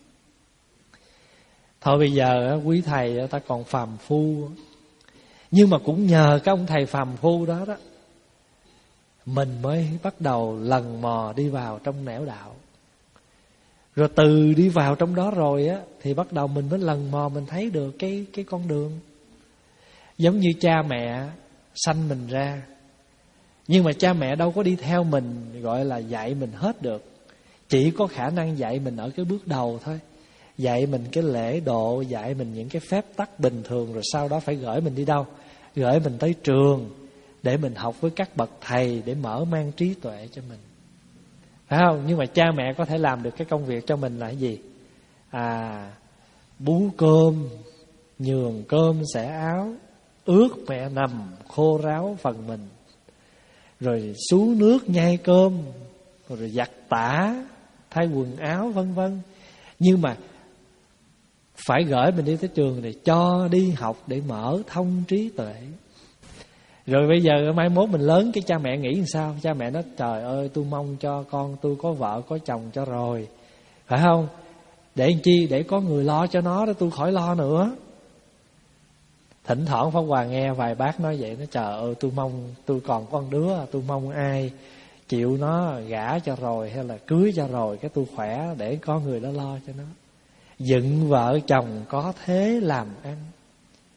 Thôi bây giờ quý thầy ta còn phàm phu, nhưng mà cũng nhờ các ông thầy phàm phu đó đó, mình mới bắt đầu lần mò đi vào trong nẻo đạo. Rồi từ đi vào trong đó rồi á, thì bắt đầu mình mới lần mò, mình thấy được cái, cái con đường. Giống như cha mẹ sanh mình ra, nhưng mà cha mẹ đâu có đi theo mình, gọi là dạy mình hết được. Chỉ có khả năng dạy mình ở cái bước đầu thôi. Dạy mình cái lễ độ, dạy mình những cái phép tắc bình thường. Rồi sau đó phải gửi mình đi đâu? Gửi mình tới trường để mình học với các bậc thầy, để mở mang trí tuệ cho mình, phải không? Nhưng mà cha mẹ có thể làm được cái công việc cho mình là cái gì? À, bú cơm, nhường cơm xẻ áo, ướt mẹ nằm khô ráo phần mình, rồi xuống nước nhai cơm, rồi giặt tã, thay quần áo, vân vân. Nhưng mà phải gửi mình đi tới trường để cho đi học, để mở thông trí tuệ. Rồi bây giờ mai mốt mình lớn, cái cha mẹ nghĩ làm sao? Cha mẹ nói trời ơi, tôi mong cho con tôi có vợ có chồng cho rồi, phải không? Để làm chi? Để có người lo cho nó đó, tôi khỏi lo nữa. Thỉnh thoảng Pháp Hòa nghe vài bác nói vậy, nó trời ơi, tôi mong tôi còn con đứa, tôi mong ai chịu nó gả cho rồi, hay là cưới cho rồi, cái tôi khỏe để có người đó lo cho nó. Dựng vợ chồng có thế làm ăn,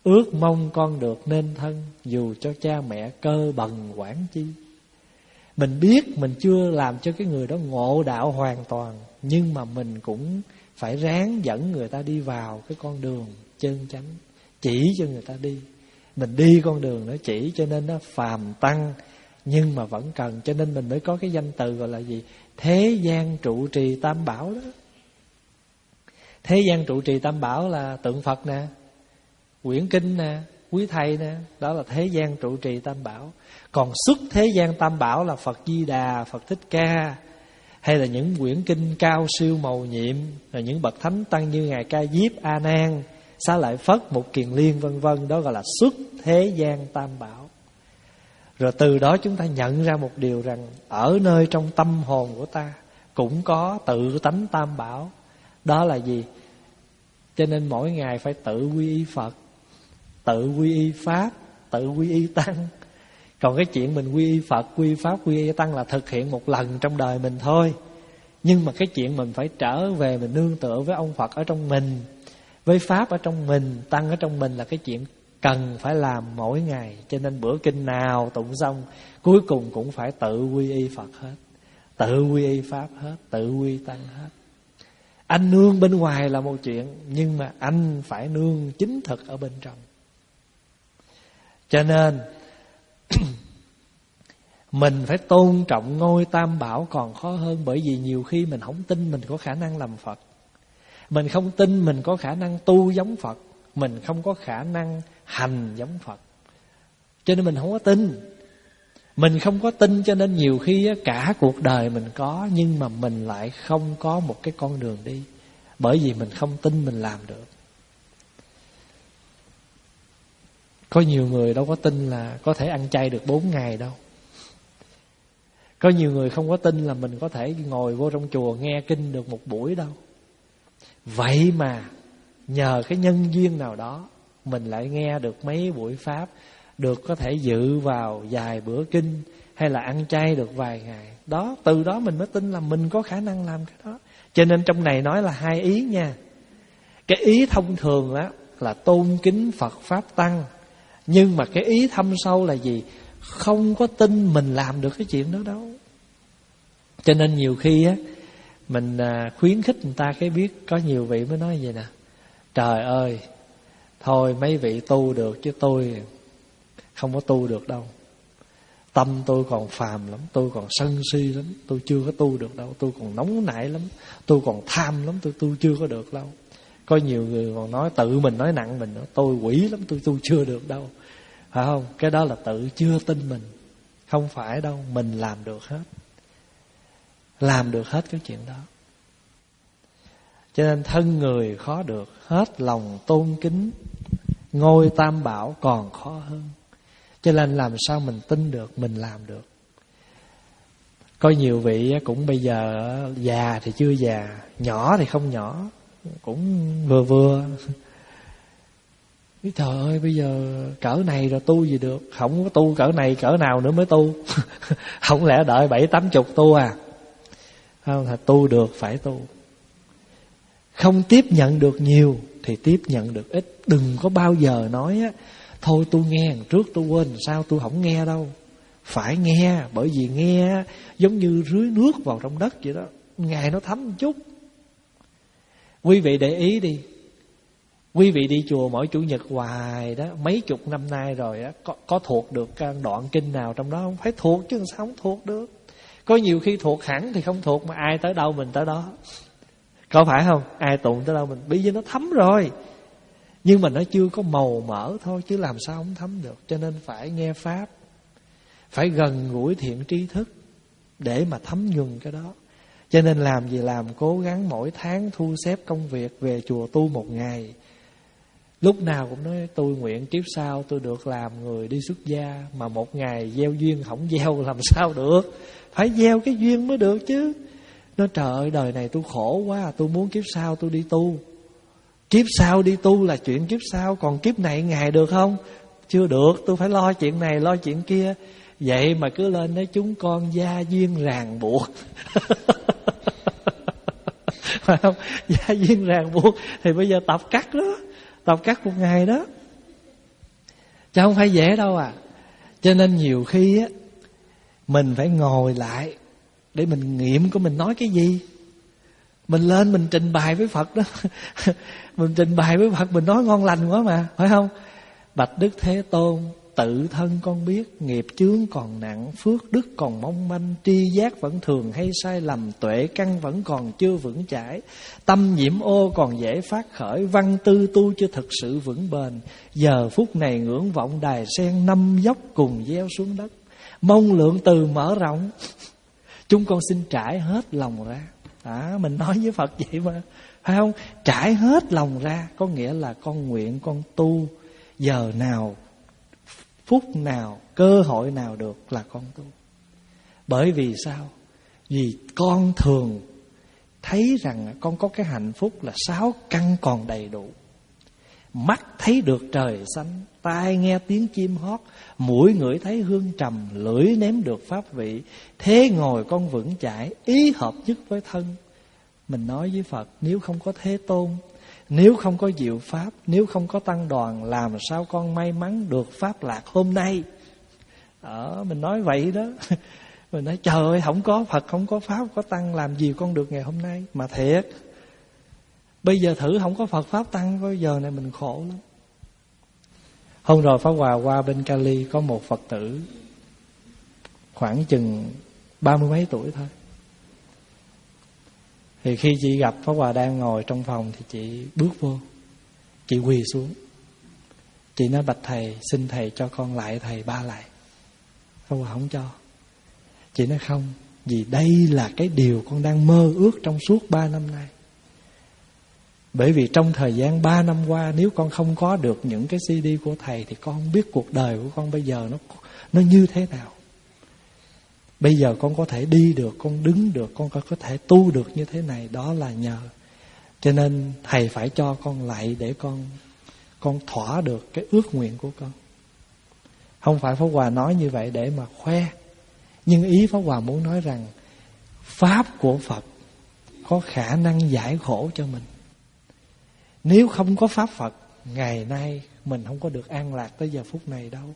ước mong con được nên thân, dù cho cha mẹ cơ bần quản chi. Mình biết mình chưa làm cho cái người đó ngộ đạo hoàn toàn, nhưng mà mình cũng phải ráng dẫn người ta đi vào cái con đường chân chánh, chỉ cho người ta đi. Mình đi con đường đó chỉ, cho nên nó phàm tăng nhưng mà vẫn cần. Cho nên mình mới có cái danh từ gọi là gì? Thế gian trụ trì tam bảo đó. Thế gian trụ trì tam bảo là tượng Phật nè, quyển kinh nè, quý thầy nè. Đó là thế gian trụ trì tam bảo. Còn xuất thế gian tam bảo là Phật Di Đà, Phật Thích Ca, hay là những quyển kinh cao siêu mầu nhiệm, là những bậc thánh tăng như Ngài Ca Diếp, A Nan, Xá Lợi Phất, Mục Kiền Liên vân vân. Đó gọi là xuất thế gian tam bảo. Rồi từ đó chúng ta nhận ra một điều rằng ở nơi trong tâm hồn của ta cũng có tự tánh tam bảo. Đó là gì? Cho nên mỗi ngày phải tự quy y Phật, tự quy y Pháp, tự quy y Tăng. Còn cái chuyện mình quy y Phật, quy y Pháp, quy y Tăng là thực hiện một lần trong đời mình thôi. Nhưng mà cái chuyện mình phải trở về, mình nương tựa với ông Phật ở trong mình, với Pháp ở trong mình, Tăng ở trong mình, là cái chuyện cần phải làm mỗi ngày. Cho nên bữa kinh nào tụng xong, cuối cùng cũng phải tự quy y Phật hết, tự quy y Pháp hết, tự quy Tăng hết. Anh nương bên ngoài là một chuyện, nhưng mà anh phải nương chính thực ở bên trong. Cho nên mình phải tôn trọng ngôi tam bảo còn khó hơn. Bởi vì nhiều khi mình không tin mình có khả năng làm Phật, mình không tin mình có khả năng tu giống Phật, mình không có khả năng hành giống Phật, cho nên mình không có tin. Mình không có tin cho nên nhiều khi cả cuộc đời mình có, nhưng mà mình lại không có một cái con đường đi, bởi vì mình không tin mình làm được. Có nhiều người đâu có tin là có thể ăn chay được bốn ngày đâu. Có nhiều người không có tin là mình có thể ngồi vô trong chùa nghe kinh được một buổi đâu. Vậy mà nhờ cái nhân duyên nào đó, mình lại nghe được mấy buổi Pháp, được có thể dự vào vài bữa kinh, hay là ăn chay được vài ngày. Đó, từ đó mình mới tin là mình có khả năng làm cái đó. Cho nên trong này nói là hai ý nha. Cái ý thông thường đó là tôn kính Phật Pháp Tăng, nhưng mà cái ý thâm sâu là gì? Không có tin mình làm được cái chuyện đó đâu. Cho nên nhiều khi á, mình khuyến khích người ta cái biết. Có nhiều vị mới nói vậy nè: trời ơi, thôi mấy vị tu được chứ tôi không có tu được đâu. Tâm tôi còn phàm lắm, tôi còn sân si lắm, tôi chưa có tu được đâu. Tôi còn nóng nảy lắm, tôi còn tham lắm, tôi tu chưa có được đâu. Có nhiều người còn nói tự mình nói nặng mình nữa: tôi quỷ lắm, tôi tu chưa được đâu. Phải không? Cái đó là tự chưa tin mình. Không phải đâu, mình làm được hết, làm được hết cái chuyện đó. Cho nên thân người khó được, hết lòng tôn kính ngôi tam bảo còn khó hơn. Cho nên làm sao mình tin được, mình làm được. Có nhiều vị cũng bây giờ già thì chưa già, nhỏ thì không nhỏ, cũng vừa vừa. Trời ơi, bây giờ cỡ này rồi tu gì được? Không có tu cỡ này cỡ nào nữa mới tu? Không lẽ đợi bảy tám chục tu à? Không, là tu được phải tu. Không tiếp nhận được nhiều thì tiếp nhận được ít. Đừng có bao giờ nói á, thôi tôi nghe trước tôi quên sao tôi không nghe đâu. Phải nghe, bởi vì nghe giống như rưới nước vào trong đất vậy đó, ngày nó thấm một chút. Quý vị để ý đi, quý vị đi chùa mỗi chủ nhật hoài đó, mấy chục năm nay rồi á, có, có thuộc được đoạn kinh nào trong đó không? Phải thuộc chứ sao không thuộc được. Có nhiều khi thuộc hẳn thì không thuộc, mà ai tới đâu mình tới đó. Có phải không? Ai tụng tới đâu mình, bây giờ nó thấm rồi, nhưng mà nó chưa có màu mỡ thôi, chứ làm sao không thấm được. Cho nên phải nghe Pháp, phải gần gũi thiện tri thức để mà thấm nhuần cái đó. Cho nên làm gì làm, cố gắng mỗi tháng thu xếp công việc về chùa tu một ngày. Lúc nào cũng nói tôi nguyện kiếp sau tôi được làm người đi xuất gia. Mà một ngày gieo duyên không gieo làm sao được, phải gieo cái duyên mới được chứ. Nói trời ơi, đời này tôi khổ quá, tôi muốn kiếp sau tôi đi tu. Kiếp sau đi tu là chuyện kiếp sau, còn kiếp này ngày được không? Chưa được, tôi phải lo chuyện này lo chuyện kia. Vậy mà cứ lên nói chúng con gia duyên ràng buộc. Phải không? Gia duyên ràng buộc thì bây giờ tập cắt đó, tập cắt một ngày đó. chứ không phải dễ đâu à. Cho nên nhiều khi á, mình phải ngồi lại để mình nghiệm của mình nói cái gì. Mình lên mình trình bày với Phật đó. Mình trình bày với Phật, mình nói ngon lành quá mà, phải không? Bạch Đức Thế Tôn, tự thân con biết nghiệp chướng còn nặng, phước đức còn mong manh, tri giác vẫn thường hay sai lầm, tuệ căn vẫn còn chưa vững chãi, tâm nhiễm ô còn dễ phát khởi, văn tư tu chưa thực sự vững bền. Giờ phút này ngưỡng vọng đài sen năm dốc cùng gieo xuống đất, mong lượng từ mở rộng, chúng con xin trải hết lòng ra. À, mình nói với Phật vậy mà, phải không? Trải hết lòng ra có nghĩa là con nguyện con tu, giờ nào, phút nào, cơ hội nào được là con tu. Bởi vì sao? Vì con thường thấy rằng con có cái hạnh phúc là sáu căn còn đầy đủ. Mắt thấy được trời xanh, tai nghe tiếng chim hót, mũi ngửi thấy hương trầm, lưỡi nếm được pháp vị, thế ngồi con vững chãi, ý hợp nhất với thân. Mình nói với Phật, nếu không có Thế Tôn, nếu không có diệu pháp, nếu không có tăng đoàn, làm sao con may mắn được pháp lạc hôm nay? Ờ, mình nói vậy đó. Mình nói trời ơi, không có Phật, không có pháp, không có tăng, làm gì con được ngày hôm nay? Mà thiệt, bây giờ thử không có Phật pháp tăng, coi giờ này mình khổ lắm. Hôm rồi Pháp Hòa qua bên Cali, có một Phật tử khoảng chừng ba mươi mấy tuổi thôi. Thì khi chị gặp Pháp Hòa đang ngồi trong phòng thì chị bước vô, chị quỳ xuống, chị nói bạch thầy, xin thầy cho con lại thầy ba lại. Pháp Hòa không cho. Chị nói không, vì đây là cái điều con đang mơ ước trong suốt ba năm nay. Bởi vì trong thời gian ba năm qua, nếu con không có được những cái xê đê của thầy thì con không biết cuộc đời của con bây giờ nó nó như thế nào. Bây giờ con có thể đi được, con đứng được, con có thể tu được như thế này, đó là nhờ. Cho nên thầy phải cho con lại để con con thỏa được cái ước nguyện của con. Không phải Pháp Hòa nói như vậy để mà khoe, nhưng ý Pháp Hòa muốn nói rằng pháp của Phật có khả năng giải khổ cho mình. Nếu không có pháp Phật, ngày nay mình không có được an lạc tới giờ phút này đâu.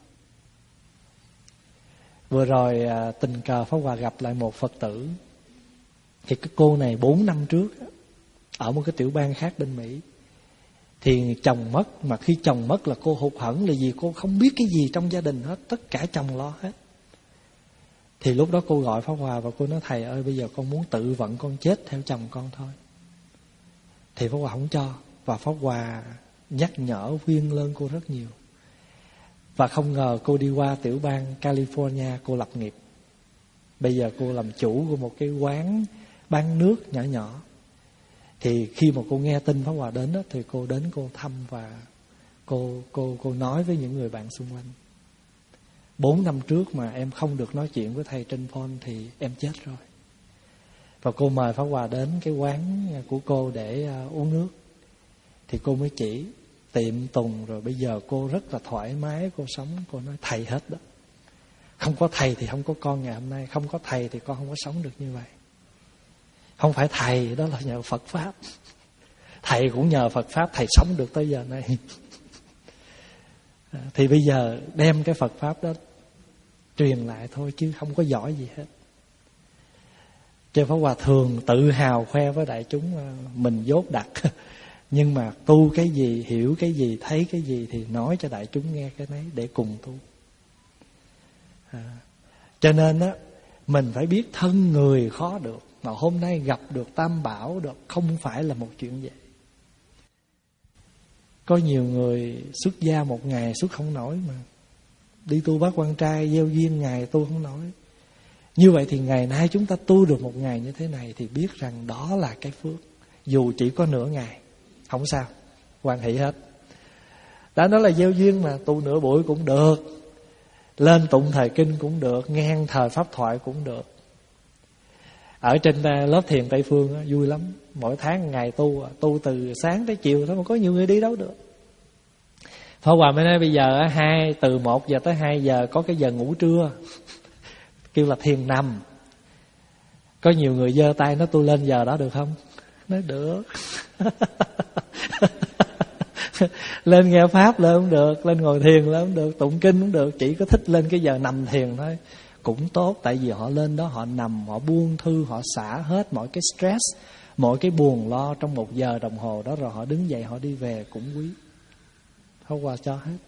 Vừa rồi tình cờ Pháp Hòa gặp lại một Phật tử. Thì cái cô này bốn năm trước ở một cái tiểu bang khác bên Mỹ, thì chồng mất. Mà khi chồng mất là cô hụt hẫng, là vì cô không biết cái gì trong gia đình hết, tất cả chồng lo hết. Thì lúc đó cô gọi Pháp Hòa và cô nói thầy ơi, bây giờ con muốn tự vận con chết theo chồng con thôi. Thì Pháp Hòa không cho. Và Pháp Hòa nhắc nhở khuyên lơn cô rất nhiều. Và không ngờ cô đi qua tiểu bang California, cô lập nghiệp. Bây giờ cô làm chủ của một cái quán bán nước nhỏ nhỏ. Thì khi mà cô nghe tin Pháp Hòa đến đó, thì cô đến cô thăm và cô cô cô nói với những người bạn xung quanh. Bốn năm trước mà em không được nói chuyện với thầy trên phone thì em chết rồi. Và cô mời Pháp Hòa đến cái quán của cô để uh, uống nước. Thì cô mới chỉ tiệm tùng, rồi bây giờ cô rất là thoải mái, cô sống. Cô nói thầy hết đó. Không có thầy thì không có con ngày hôm nay. Không có thầy thì con không có sống được như vậy. Không phải thầy, đó là nhờ Phật Pháp. Thầy cũng nhờ Phật Pháp, thầy sống được tới giờ này. Thì bây giờ đem cái Phật Pháp đó truyền lại thôi, chứ không có giỏi gì hết. Cho Pháp Hòa thường tự hào khoe với đại chúng mình dốt đặc. Nhưng mà tu cái gì, hiểu cái gì, thấy cái gì thì nói cho đại chúng nghe cái đấy để cùng tu. À, cho nên á, mình phải biết thân người khó được. Mà hôm nay gặp được Tam Bảo được không phải là một chuyện vậy. Có nhiều người xuất gia một ngày xuất không nổi mà. Đi tu Bát Quan Trai gieo duyên ngày tu không nổi. Như vậy thì ngày nay chúng ta tu được một ngày như thế này thì biết rằng đó là cái phước. Dù chỉ có nửa ngày, không sao, hoan hỷ hết. Đã nói là gieo duyên mà, tu nửa buổi cũng được, lên tụng thời kinh cũng được, nghe thời pháp thoại cũng được. Ở trên lớp thiền Tây Phương đó, vui lắm. Mỗi tháng ngày tu, tu từ sáng tới chiều thôi mà có nhiều người đi đâu được. Pháp Hòa mới nói bây giờ hai từ một giờ tới hai giờ có cái giờ ngủ trưa, kêu là thiền nằm. Có nhiều người giơ tay nói tôi lên giờ đó được không? Nói được. Lên nghe pháp lên không được, lên ngồi thiền lên không được, tụng kinh không được, chỉ có thích lên cái giờ nằm thiền thôi. Cũng tốt, tại vì họ lên đó họ nằm, họ buông thư, họ xả hết mọi cái stress, mọi cái buồn lo trong một giờ đồng hồ đó, rồi họ đứng dậy họ đi về cũng quý. Không qua cho hết.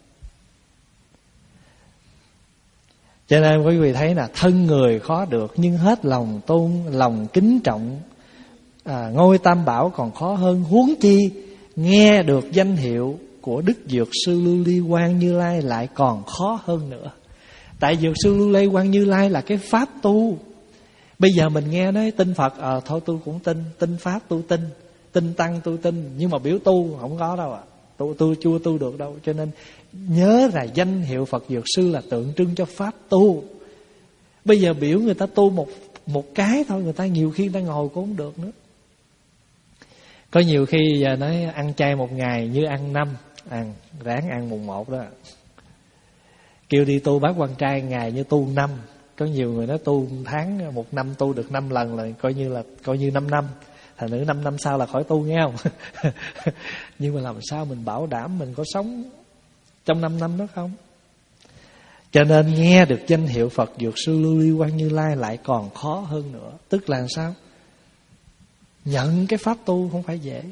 Cho nên quý vị thấy là thân người khó được, nhưng hết lòng tôn, lòng kính trọng à, ngôi Tam Bảo còn khó hơn. Huống chi nghe được danh hiệu của Đức Dược Sư Lưu Ly Quang Như Lai lại còn khó hơn nữa. Tại Dược Sư Lưu Ly Quang Như Lai là cái pháp tu. Bây giờ mình nghe nói tin Phật, à, thôi tôi cũng tin, tin pháp tôi tin, tin tăng tôi tin, nhưng mà biểu tu không có đâu ạ. À. Tôi, tôi chưa tu được đâu. Cho nên nhớ là danh hiệu Phật Dược Sư là tượng trưng cho pháp tu. Bây giờ biểu người ta tu một một cái thôi, người ta nhiều khi người ta ngồi cũng không được nữa. Có nhiều khi giờ nói ăn chay một ngày như ăn năm, ăn ráng ăn mùng một đó. Kêu đi tu bát quan trai ngày như tu năm. Có nhiều người nói tu tháng, một năm tu được năm lần là coi như là coi như năm năm. Thành nữ năm năm sau là khỏi tu nghe không? Nhưng mà làm sao mình bảo đảm mình có sống trong năm năm đó không? Cho nên nghe được danh hiệu Phật Dược Sư Lưu Ly Quang Như Lai lại còn khó hơn nữa. Tức là sao? Nhận cái pháp tu không phải dễ.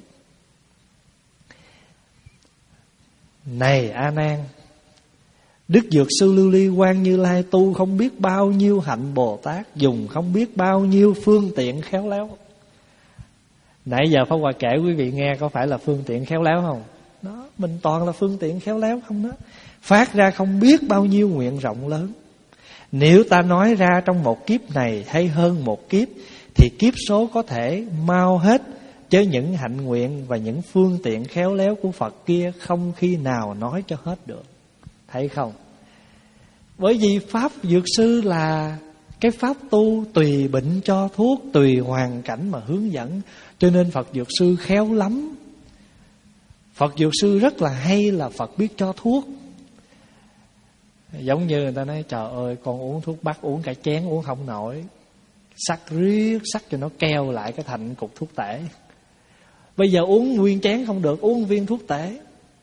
Này A Nan, Đức Dược Sư Lưu Ly Quang Như Lai tu không biết bao nhiêu hạnh Bồ Tát, dùng không biết bao nhiêu phương tiện khéo léo. Nãy giờ Pháp Hòa kể quý vị nghe có phải là phương tiện khéo léo không? Đó, mình toàn là phương tiện khéo léo không đó. Phát ra không biết bao nhiêu nguyện rộng lớn. Nếu ta nói ra trong một kiếp này hay hơn một kiếp, thì kiếp số có thể mau hết, chứ những hạnh nguyện và những phương tiện khéo léo của Phật kia không khi nào nói cho hết được. Thấy không? Bởi vì Pháp Dược Sư là cái pháp tu tùy bệnh cho thuốc, tùy hoàn cảnh mà hướng dẫn. Cho nên Phật Dược Sư khéo lắm. Phật Dược Sư rất là hay là Phật biết cho thuốc. Giống như người ta nói trời ơi con uống thuốc bắc uống cả chén uống không nổi, sắc riết sắc cho nó keo lại cái thành cục thuốc tể. Bây giờ uống nguyên chén không được, uống viên thuốc tể.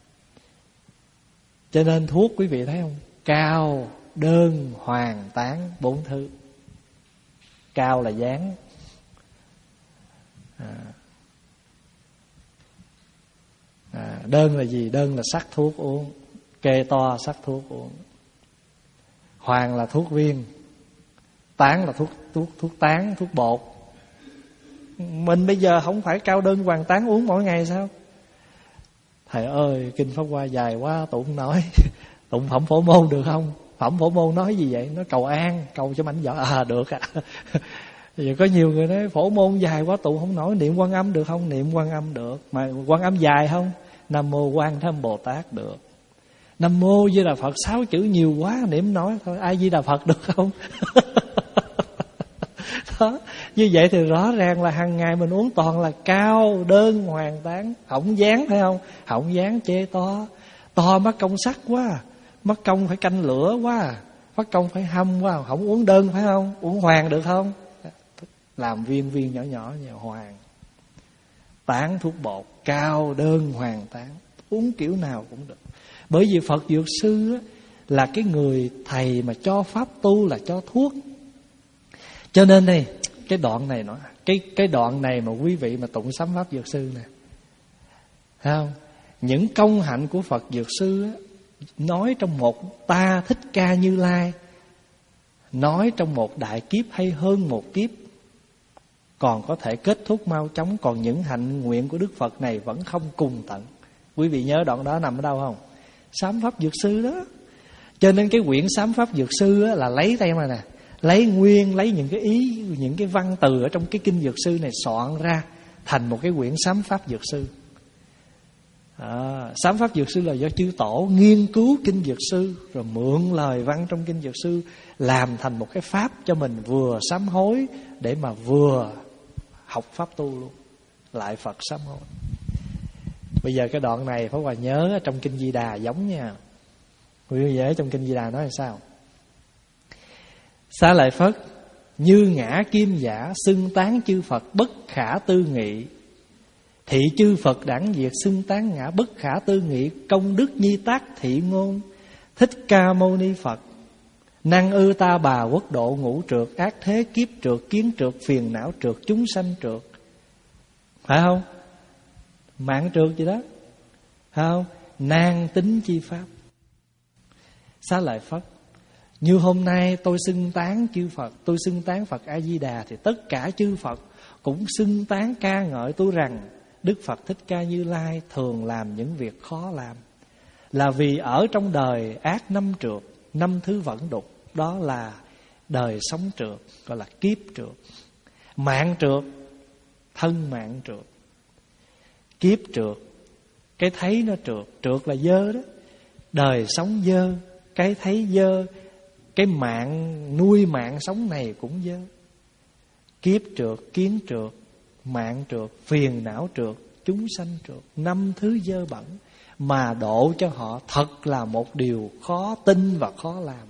Cho nên thuốc quý vị thấy không? Cao, đơn, hoàn, tán, bốn thứ. Cao là dáng à. À, đơn là gì? Đơn là sắc thuốc uống, kê to sắc thuốc uống. Hoàng là thuốc viên, tán là thuốc thuốc thuốc tán, thuốc bột. Mình bây giờ không phải cao đơn hoàng tán uống mỗi ngày sao? Thầy ơi, kinh Pháp Hoa dài quá tụng không nói. Tụng Phẩm Phổ Môn được không? Phẩm Phổ Môn nói gì vậy? Nó cầu an, cầu cho mạnh võ. À được ạ. À. Giờ có nhiều người nói Phổ Môn dài quá tụng không nổi. Niệm Quan Âm được không? Niệm Quan Âm được. Mà Quan Âm dài không? Nam Mô Quan Thế Âm Bồ Tát được. Nam Mô Di Đà Phật sáu chữ nhiều quá niệm nói thôi. Ai Di Đà Phật được không? Đó. Như vậy thì rõ ràng là hàng ngày mình uống toàn là cao, đơn, hoàn, tán. Hỏng dáng phải không? Hỏng dáng chê to. To mất công sắc quá, mất công phải canh lửa quá, mất công phải hâm quá. Không uống đơn phải không? Uống hoàng được không? Làm viên viên nhỏ nhỏ nhỏ hoàng. Tán thuốc bột, cao, đơn, hoàn, tán. Uống kiểu nào cũng được. Bởi vì Phật Dược Sư là cái người thầy mà cho pháp tu là cho thuốc. Cho nên đây, cái đoạn này nó cái cái đoạn này mà quý vị mà tụng sám Pháp Dược Sư nè, thấy không? Những công hạnh của Phật Dược Sư á, nói trong một ta Thích Ca Như Lai, nói trong một đại kiếp hay hơn một kiếp, còn có thể kết thúc mau chóng. Còn những hạnh nguyện của Đức Phật này vẫn không cùng tận. Quý vị nhớ đoạn đó nằm ở đâu không? Sám Pháp Dược Sư đó. Cho nên cái quyển Sám Pháp Dược Sư á, là lấy đây mà nè, lấy nguyên, lấy những cái ý, những cái văn từ ở trong cái kinh Dược Sư này soạn ra thành một cái quyển Sám Pháp Dược Sư. À, Sám Pháp Dược Sư là do chư tổ nghiên cứu kinh Dược Sư rồi mượn lời văn trong kinh Dược Sư làm thành một cái pháp cho mình vừa sám hối để mà vừa học pháp tu luôn, lại Phật sám hối. Bây giờ cái đoạn này Pháp Hòa nhớ trong kinh Di Đà giống nha. Quý vị nhớ trong kinh Di Đà nói là sao? Xá lợi Phất, như ngã kim giả xưng tán chư Phật bất khả tư nghị, Thị chư Phật đẳng diệt xưng tán ngã, bất khả tư nghị, công đức nhi tác thị ngôn. Thích Ca Mâu Ni Phật, năng ư ta bà quốc độ, ngũ trượt, ác thế kiếp trượt, kiến trượt, phiền não trượt, chúng sanh trượt. Phải không? Mạng trượt gì đó. Phải không? Nan tính chi pháp. Xá lợi Phất, như hôm nay tôi xưng tán chư Phật, tôi xưng tán Phật A-di-đà, thì tất cả chư Phật cũng xưng tán ca ngợi tôi rằng Đức Phật Thích Ca Như Lai thường làm những việc khó làm. Là vì ở trong đời ác năm trượt, năm thứ vẫn đục, đó là đời sống trượt, gọi là kiếp trượt. Mạng trượt, thân mạng trượt. Kiếp trượt, cái thấy nó trượt, trượt là dơ đó. Đời sống dơ, cái thấy dơ, cái mạng nuôi mạng sống này cũng dơ. Kiếp trượt, kiến trượt, mạng trượt, phiền não trượt, chúng sanh trượt. Năm thứ dơ bẩn mà độ cho họ thật là một điều khó tin và khó làm.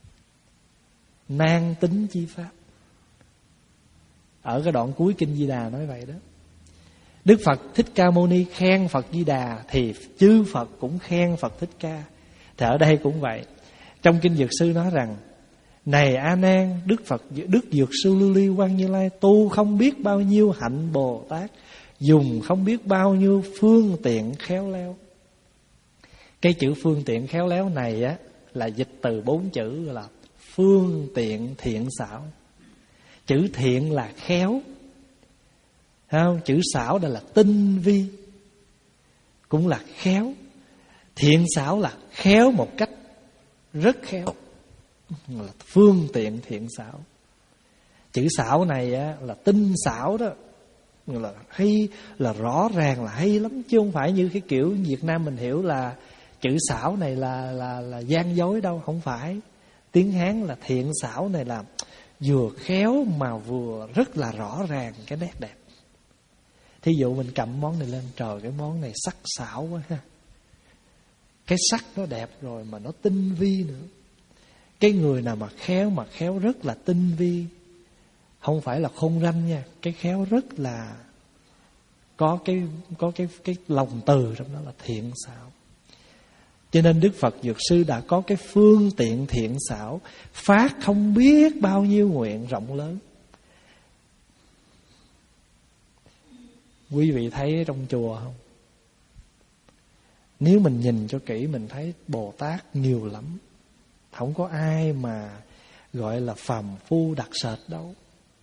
Nan tính chi pháp. Ở cái đoạn cuối Kinh Di Đà nói vậy đó. Đức Phật Thích Ca Mâu Ni khen Phật Di Đà, thì chư Phật cũng khen Phật Thích Ca. Thì ở đây cũng vậy. Trong Kinh Dược Sư nói rằng: này A Nan, Đức Phật Đức Dược Sư Lưu Ly Quang Như Lai tu không biết bao nhiêu hạnh Bồ Tát, dùng không biết bao nhiêu phương tiện khéo léo. Cái chữ phương tiện khéo léo này á là dịch từ bốn chữ là phương tiện thiện xảo. Chữ thiện là khéo, không? Chữ xảo đây là tinh vi, cũng là khéo. Thiện xảo là khéo một cách rất khéo, là phương tiện thiện xảo. Chữ xảo này á, là tinh xảo đó, là hay, là rõ ràng, là hay lắm, chứ không phải như cái kiểu Việt Nam mình hiểu là chữ xảo này là là là gian dối đâu, không phải. Tiếng Hán là thiện xảo này là vừa khéo mà vừa rất là rõ ràng cái nét đẹp. Thí dụ mình cầm món này lên, trời cái món này sắc sảo quá ha. Cái sắc nó đẹp rồi mà nó tinh vi nữa. Cái người nào mà khéo, mà khéo rất là tinh vi, không phải là khôn ranh nha. Cái khéo rất là có cái có cái cái lòng từ trong đó, là thiện xảo. Cho nên Đức Phật Dược Sư đã có cái phương tiện thiện xảo, phát không biết bao nhiêu nguyện rộng lớn. Quý vị thấy trong chùa không? Nếu mình nhìn cho kỹ mình thấy Bồ Tát nhiều lắm. Không có ai mà gọi là phàm phu đặc sệt đâu.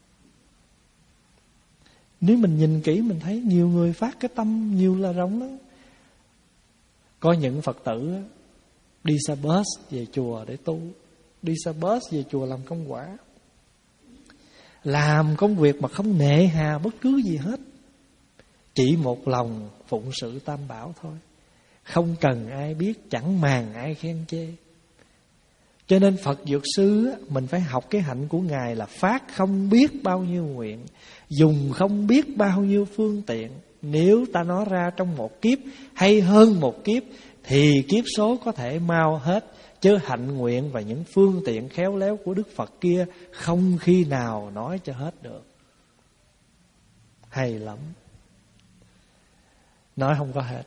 Nếu mình nhìn kỹ mình thấy nhiều người phát cái tâm nhiều là rộng lắm. Có những Phật tử đi xe bus về chùa để tu, đi xe bus về chùa làm công quả, làm công việc mà không nề hà bất cứ gì hết, chỉ một lòng phụng sự Tam Bảo thôi, không cần ai biết, chẳng màng ai khen chê. Cho nên Phật Dược Sư mình phải học cái hạnh của Ngài là phát không biết bao nhiêu nguyện, dùng không biết bao nhiêu phương tiện. Nếu ta nói ra trong một kiếp hay hơn một kiếp thì kiếp số có thể mau hết, chứ hạnh nguyện và những phương tiện khéo léo của Đức Phật kia không khi nào nói cho hết được. Hay lắm, nói không có hết.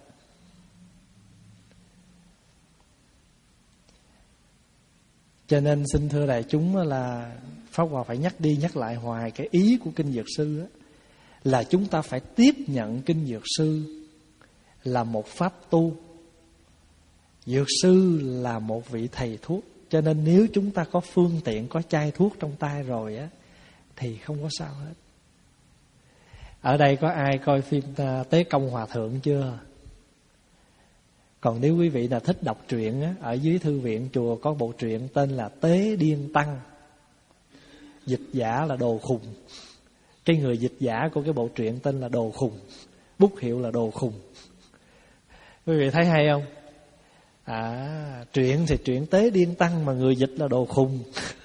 Cho nên xin thưa đại chúng là Pháp Hòa phải nhắc đi nhắc lại hoài cái ý của Kinh Dược Sư đó, là chúng ta phải tiếp nhận Kinh Dược Sư là một pháp tu. Dược sư là một vị thầy thuốc. Cho nên nếu chúng ta có phương tiện, có chai thuốc trong tay rồi á, thì không có sao hết. Ở đây có ai coi phim Tế Công Hòa Thượng chưa? Còn nếu quý vị là thích đọc truyện á, ở dưới thư viện chùa có bộ truyện tên là Tế Điên Tăng. Dịch giả là Đồ Khùng. Cái người dịch giả của cái bộ truyện tên là Đồ Khùng, bút hiệu là Đồ Khùng. Quý vị thấy hay không? À, truyện thì truyện Tế Điên Tăng mà người dịch là Đồ Khùng.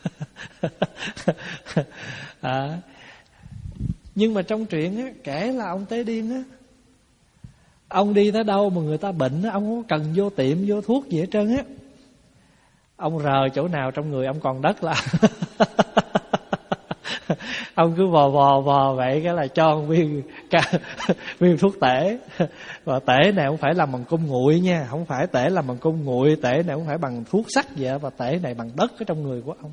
À, nhưng mà trong truyện á, kể là ông Tế Điên á, ông đi tới đâu mà người ta bệnh á, ông không cần vô tiệm vô thuốc gì hết trơn á. Ông rờ chỗ nào trong người ông còn đất là Ông cứ vò vò vò vậy cái là cho viên viên thuốc tể. Và tể này không phải làm bằng cung nguội nha, không phải tể làm bằng cung nguội, tể này không phải bằng thuốc sắc vậy, và tể này bằng đất ở trong người của ông.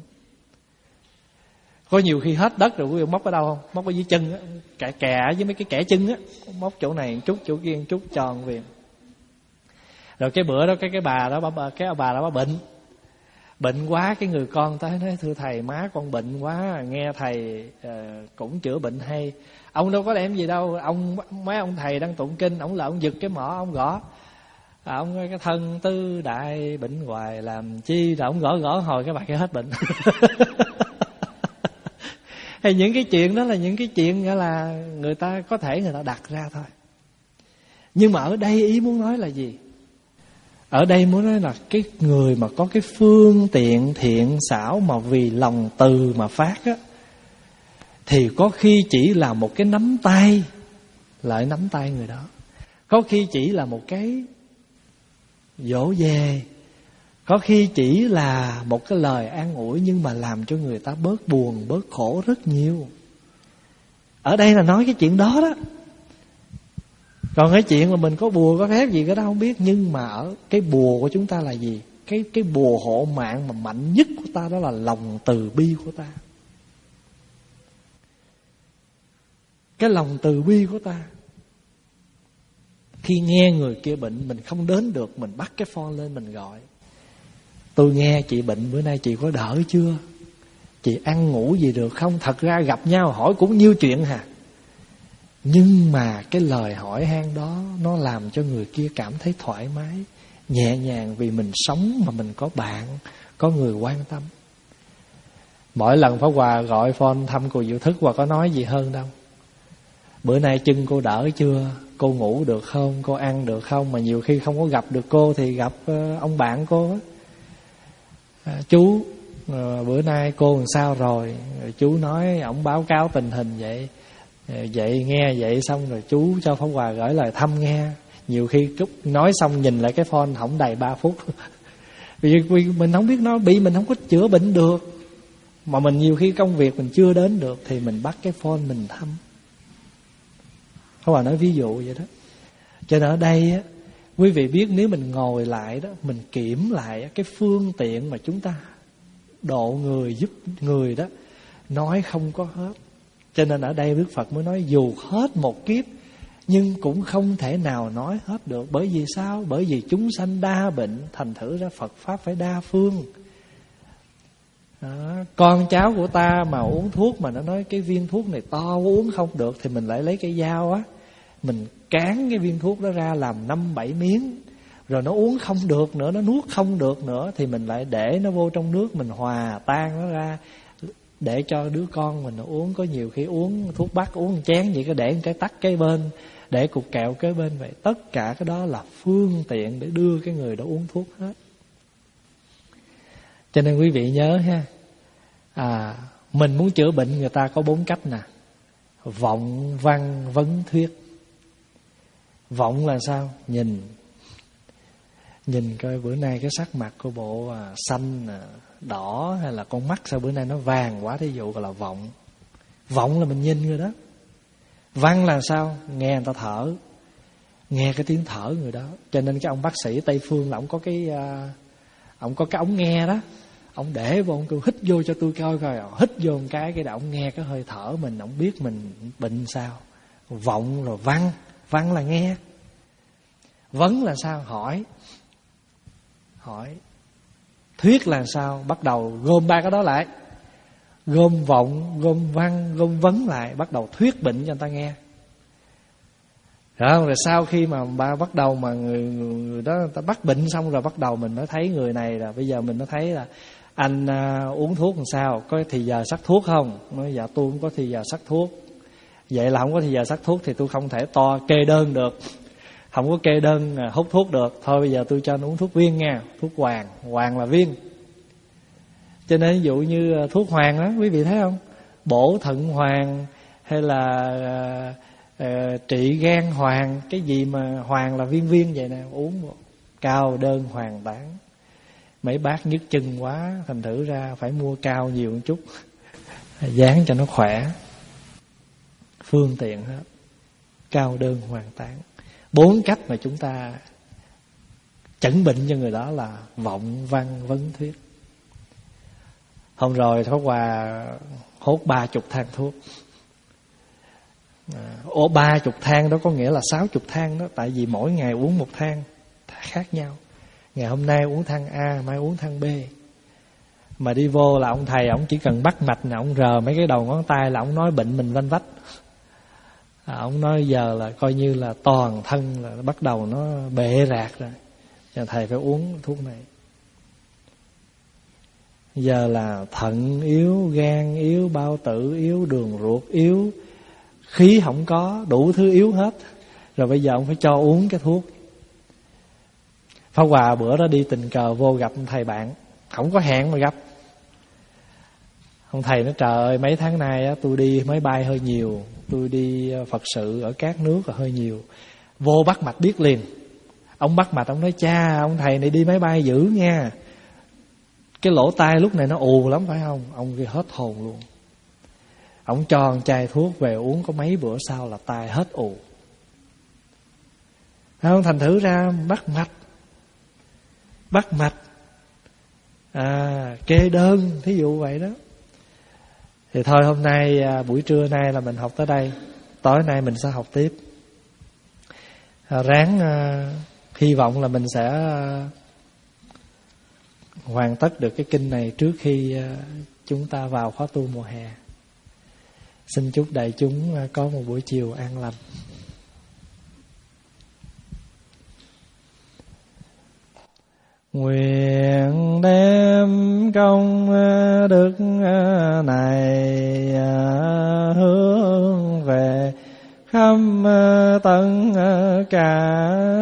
Có nhiều khi hết đất rồi quý vị móc ở đâu không? Móc ở dưới chân á, kẻ kè với mấy cái kẻ chân á, móc chỗ này một chút, chỗ kia một chút, tròn viền. Rồi cái bữa đó cái cái bà đó bà, cái bà đó bà bệnh. Bệnh quá, cái người con tới nói thưa thầy, má con bệnh quá, nghe thầy uh, cũng chữa bệnh hay. Ông đâu có đem gì đâu, ông mấy ông thầy đang tụng kinh, ông là ông giật cái mỏ ông gõ. À, ông cái thân tư đại bệnh hoài làm chi, rồi ông gõ gõ hồi cái bà kia hết bệnh. Hay những cái chuyện đó là những cái chuyện nghĩa là người ta có thể người ta đặt ra thôi. Nhưng mà ở đây ý muốn nói là gì? Ở đây muốn nói là cái người mà có cái phương tiện thiện xảo mà vì lòng từ mà phát á, thì có khi chỉ là một cái nắm tay, lại nắm tay người đó. Có khi chỉ là một cái dỗ về, có khi chỉ là một cái lời an ủi, nhưng mà làm cho người ta bớt buồn, bớt khổ rất nhiều. Ở đây là nói cái chuyện đó đó. Còn cái chuyện mà mình có bùa có phép gì cái đó không biết. Nhưng mà ở cái bùa của chúng ta là gì? Cái cái bùa hộ mạng mà mạnh nhất của ta đó là lòng từ bi của ta. Cái lòng từ bi của ta. Khi nghe người kia bệnh, mình không đến được, mình bắt cái phone lên mình gọi. Tôi nghe chị bệnh bữa nay chị có đỡ chưa? Chị ăn ngủ gì được không? Thật ra gặp nhau hỏi cũng nhiêu chuyện hà. Nhưng mà cái lời hỏi han đó nó làm cho người kia cảm thấy thoải mái, nhẹ nhàng, vì mình sống mà mình có bạn, có người quan tâm. Mỗi lần Pháp Hòa gọi phone thăm cô Diệu Thức, Hòa có nói gì hơn đâu. Bữa nay chân cô đỡ chưa? Cô ngủ được không? Cô ăn được không? Mà nhiều khi không có gặp được cô thì gặp ông bạn cô á. À, chú à, bữa nay cô làm sao rồi? Rồi chú nói ổng báo cáo tình hình vậy. Vậy nghe vậy xong rồi chú cho Pháp Hòa gửi lời thăm nghe. Nhiều khi cúp nói xong nhìn lại cái phone không đầy ba phút. Vì mình không biết nói, bị mình không có chữa bệnh được, mà mình nhiều khi công việc mình chưa đến được, thì mình bắt cái phone mình thăm. Pháp Hòa nói ví dụ vậy đó. Cho nên ở đây á, quý vị biết nếu mình ngồi lại đó, mình kiểm lại cái phương tiện mà chúng ta độ người, giúp người đó, nói không có hết. Cho nên ở đây Đức Phật mới nói dù hết một kiếp nhưng cũng không thể nào nói hết được. Bởi vì sao? Bởi vì chúng sanh đa bệnh, thành thử ra Phật Pháp phải đa phương. Đó. Con cháu của ta mà uống thuốc mà nó nói cái viên thuốc này to uống không được, thì mình lại lấy cái dao á, mình cán cái viên thuốc đó ra làm năm bảy miếng. Rồi nó uống không được nữa, nó nuốt không được nữa, thì mình lại để nó vô trong nước, mình hòa tan nó ra để cho đứa con mình nó uống. Có nhiều khi uống thuốc bắc uống một chén vậy, có để một cái tắc kế bên, để cục kẹo kế bên vậy. Tất cả cái đó là phương tiện để đưa cái người đó uống thuốc hết. Cho nên quý vị nhớ ha, à, mình muốn chữa bệnh người ta có bốn cách nè: vọng, văn, vấn, thuyết. Vọng là sao? Nhìn Nhìn coi bữa nay cái sắc mặt của bộ à, xanh à, đỏ, hay là con mắt sao bữa nay nó vàng quá, thí dụ gọi là vọng. Vọng là mình nhìn người đó. Văn là sao? Nghe người ta thở, nghe cái tiếng thở người đó. Cho nên cái ông bác sĩ Tây Phương là ông có cái à, ông có cái ống nghe đó, ông để vô, ông kêu hít vô cho tôi coi coi. Hít vô một cái cái đầu ông nghe cái hơi thở mình, ông biết mình bệnh sao. Vọng rồi văn. Văn là nghe. Vấn là sao? Hỏi. Hỏi. Thuyết là sao? Bắt đầu gom ba cái đó lại, gom vọng, gom văn, gom vấn lại, bắt đầu thuyết bệnh cho người ta nghe. Rồi, rồi sau khi mà ba bắt đầu mà người, người đó người ta bắt bệnh xong rồi, bắt đầu mình mới thấy người này là bây giờ mình mới thấy là anh uh, uống thuốc làm sao, có thì giờ sắc thuốc không? Nói dạ tôi không có thì giờ sắc thuốc. Vậy là không có thì giờ sắc thuốc thì tôi không thể to kê đơn được, không có kê đơn hút thuốc được. Thôi bây giờ tôi cho anh uống thuốc viên nha, thuốc hoàng, hoàng là viên. Cho nên ví dụ như thuốc hoàng đó, quý vị thấy không? Bổ thận hoàng, hay là uh, uh, trị gan hoàng, cái gì mà hoàng là viên viên vậy nè, uống cao đơn hoàng tán. Mấy bác nhức chân quá, thành thử ra phải mua cao nhiều một chút, dán cho nó khỏe. phương tiện hết, cao đơn hoàn tán. Bốn cách mà chúng ta chẩn bệnh cho người đó là vọng, văn, vấn, thuyết. Hôm rồi Pháp Hòa hốt ba chục thang thuốc. Ô ba chục thang đó có nghĩa là sáu chục thang đó. Tại vì mỗi ngày uống một thang khác nhau. Ngày hôm nay uống thang A, mai uống thang B. Mà đi vô là ông thầy, ông chỉ cần bắt mạch nè, ông rờ mấy cái đầu ngón tay là ông nói bệnh mình vanh vách. à, Ông nói giờ là coi như là toàn thân là bắt đầu nó bệ rạc rồi, cho thầy phải uống thuốc này. Giờ là thận yếu, gan yếu, bao tử yếu, đường ruột yếu, khí không có, đủ thứ yếu hết. Rồi bây giờ ông phải cho uống cái thuốc. Pháp Hòa bữa đó đi tình cờ vô gặp thầy bạn, không có hẹn mà gặp. Ông thầy nói trời ơi, mấy tháng nay á, tôi đi máy bay hơi nhiều, tôi đi Phật sự ở các nước là hơi nhiều. Vô bắt mạch biết liền. Ông bắt mạch, ông nói cha, ông thầy này đi máy bay dữ nha, cái lỗ tai lúc này nó ù lắm phải không? Ông kia hết hồn luôn. Ông cho một chai thuốc về uống, có mấy bữa sau là tai hết ù. Không, thành thử ra bắt mạch, bắt mạch, à, kê đơn, thí dụ vậy đó. Thì thôi hôm nay à, buổi trưa nay là mình học tới đây, tối nay mình sẽ học tiếp. à, Ráng à, hy vọng là mình sẽ à, hoàn tất được cái kinh này trước khi à, chúng ta vào khóa tu mùa hè. Xin chúc đại chúng à, có một buổi chiều an lành. Nguyện đem công đức này hướng về khắp tất cả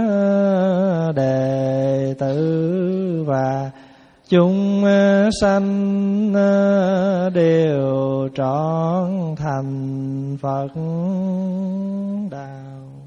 đệ tử và chúng sanh đều trọn thành Phật đạo.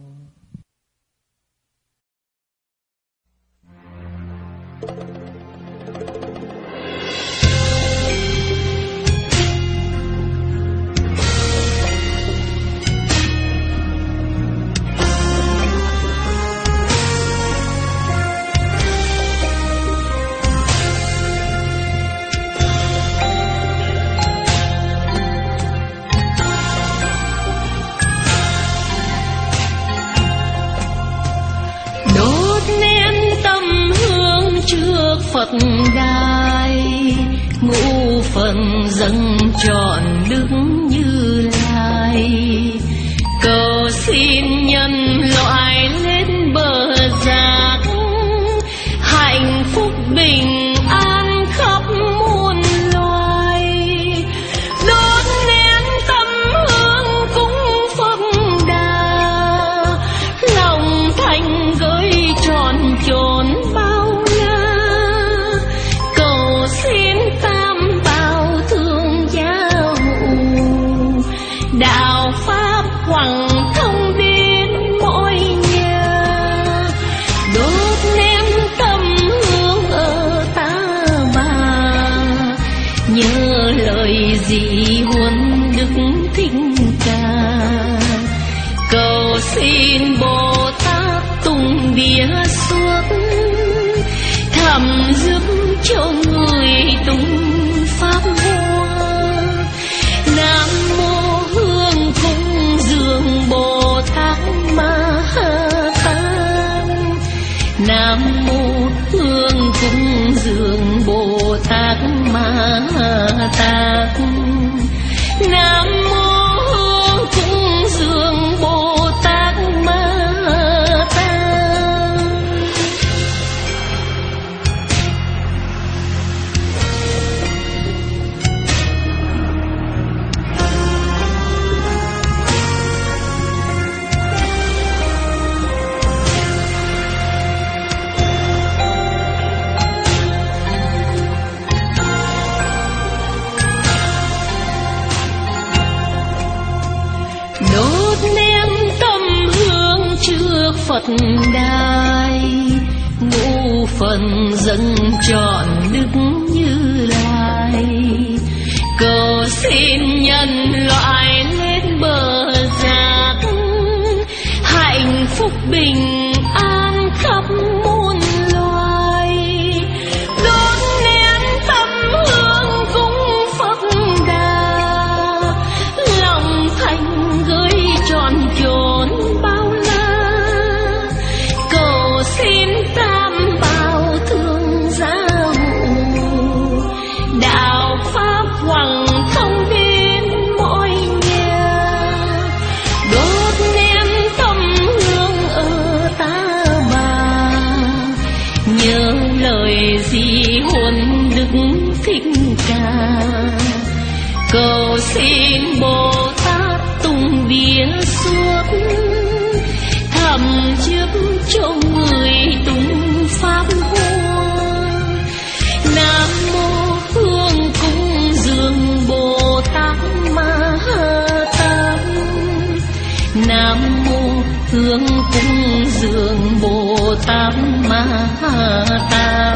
Phật đài ngũ phần dâng trọn đức Như Lai, cầu xin nhân loại lên bờ giác hạnh phúc bình an khắp muôn loài. Đốt nén tâm hương cúng Phật đà, lòng thành gửi tròn chốn bao đạo pháp hoàng thông đến mỗi nhà. Đốt nén tâm hương ở Ta Bà, nhớ lời dị huấn Đức Thích Ca, cầu xin Bồ Tát tung bia suốt thầm giúp cho người tung pháp hoa. Nam mô Hương cúng dường Bồ Tát Ma Ha Tát, Nam mô Hương cúng dường Bồ Tát Ma Ha Tát, Nam mô Hương cúng dường Bồ Tát Ma Ha Tát. Phật đài ngũ phần dâng trọn đức Như Lai, cầu xin nhân loại lên bờ giác bình an khắp muôn loài. Đốt nén tâm hương cung Phật Đà, lòng thành gửi trọn chốn bao la. Cầu xin tam bảo thương gia hộ, đạo pháp hoằng thông đến mọi nhà. Đốt nén tâm hương ở Ta Bà, nhớ lời di huấn Đức Thích Ca. Cầu xin Bồ Tát tung địa suốt, thầm trước cho người tung pháp hoa. Nam mô Hương Cung Dường Bồ Tát Ma Ha Tát. Nam mô Hương Cung Dường Bồ Tát Ma Ha Tát.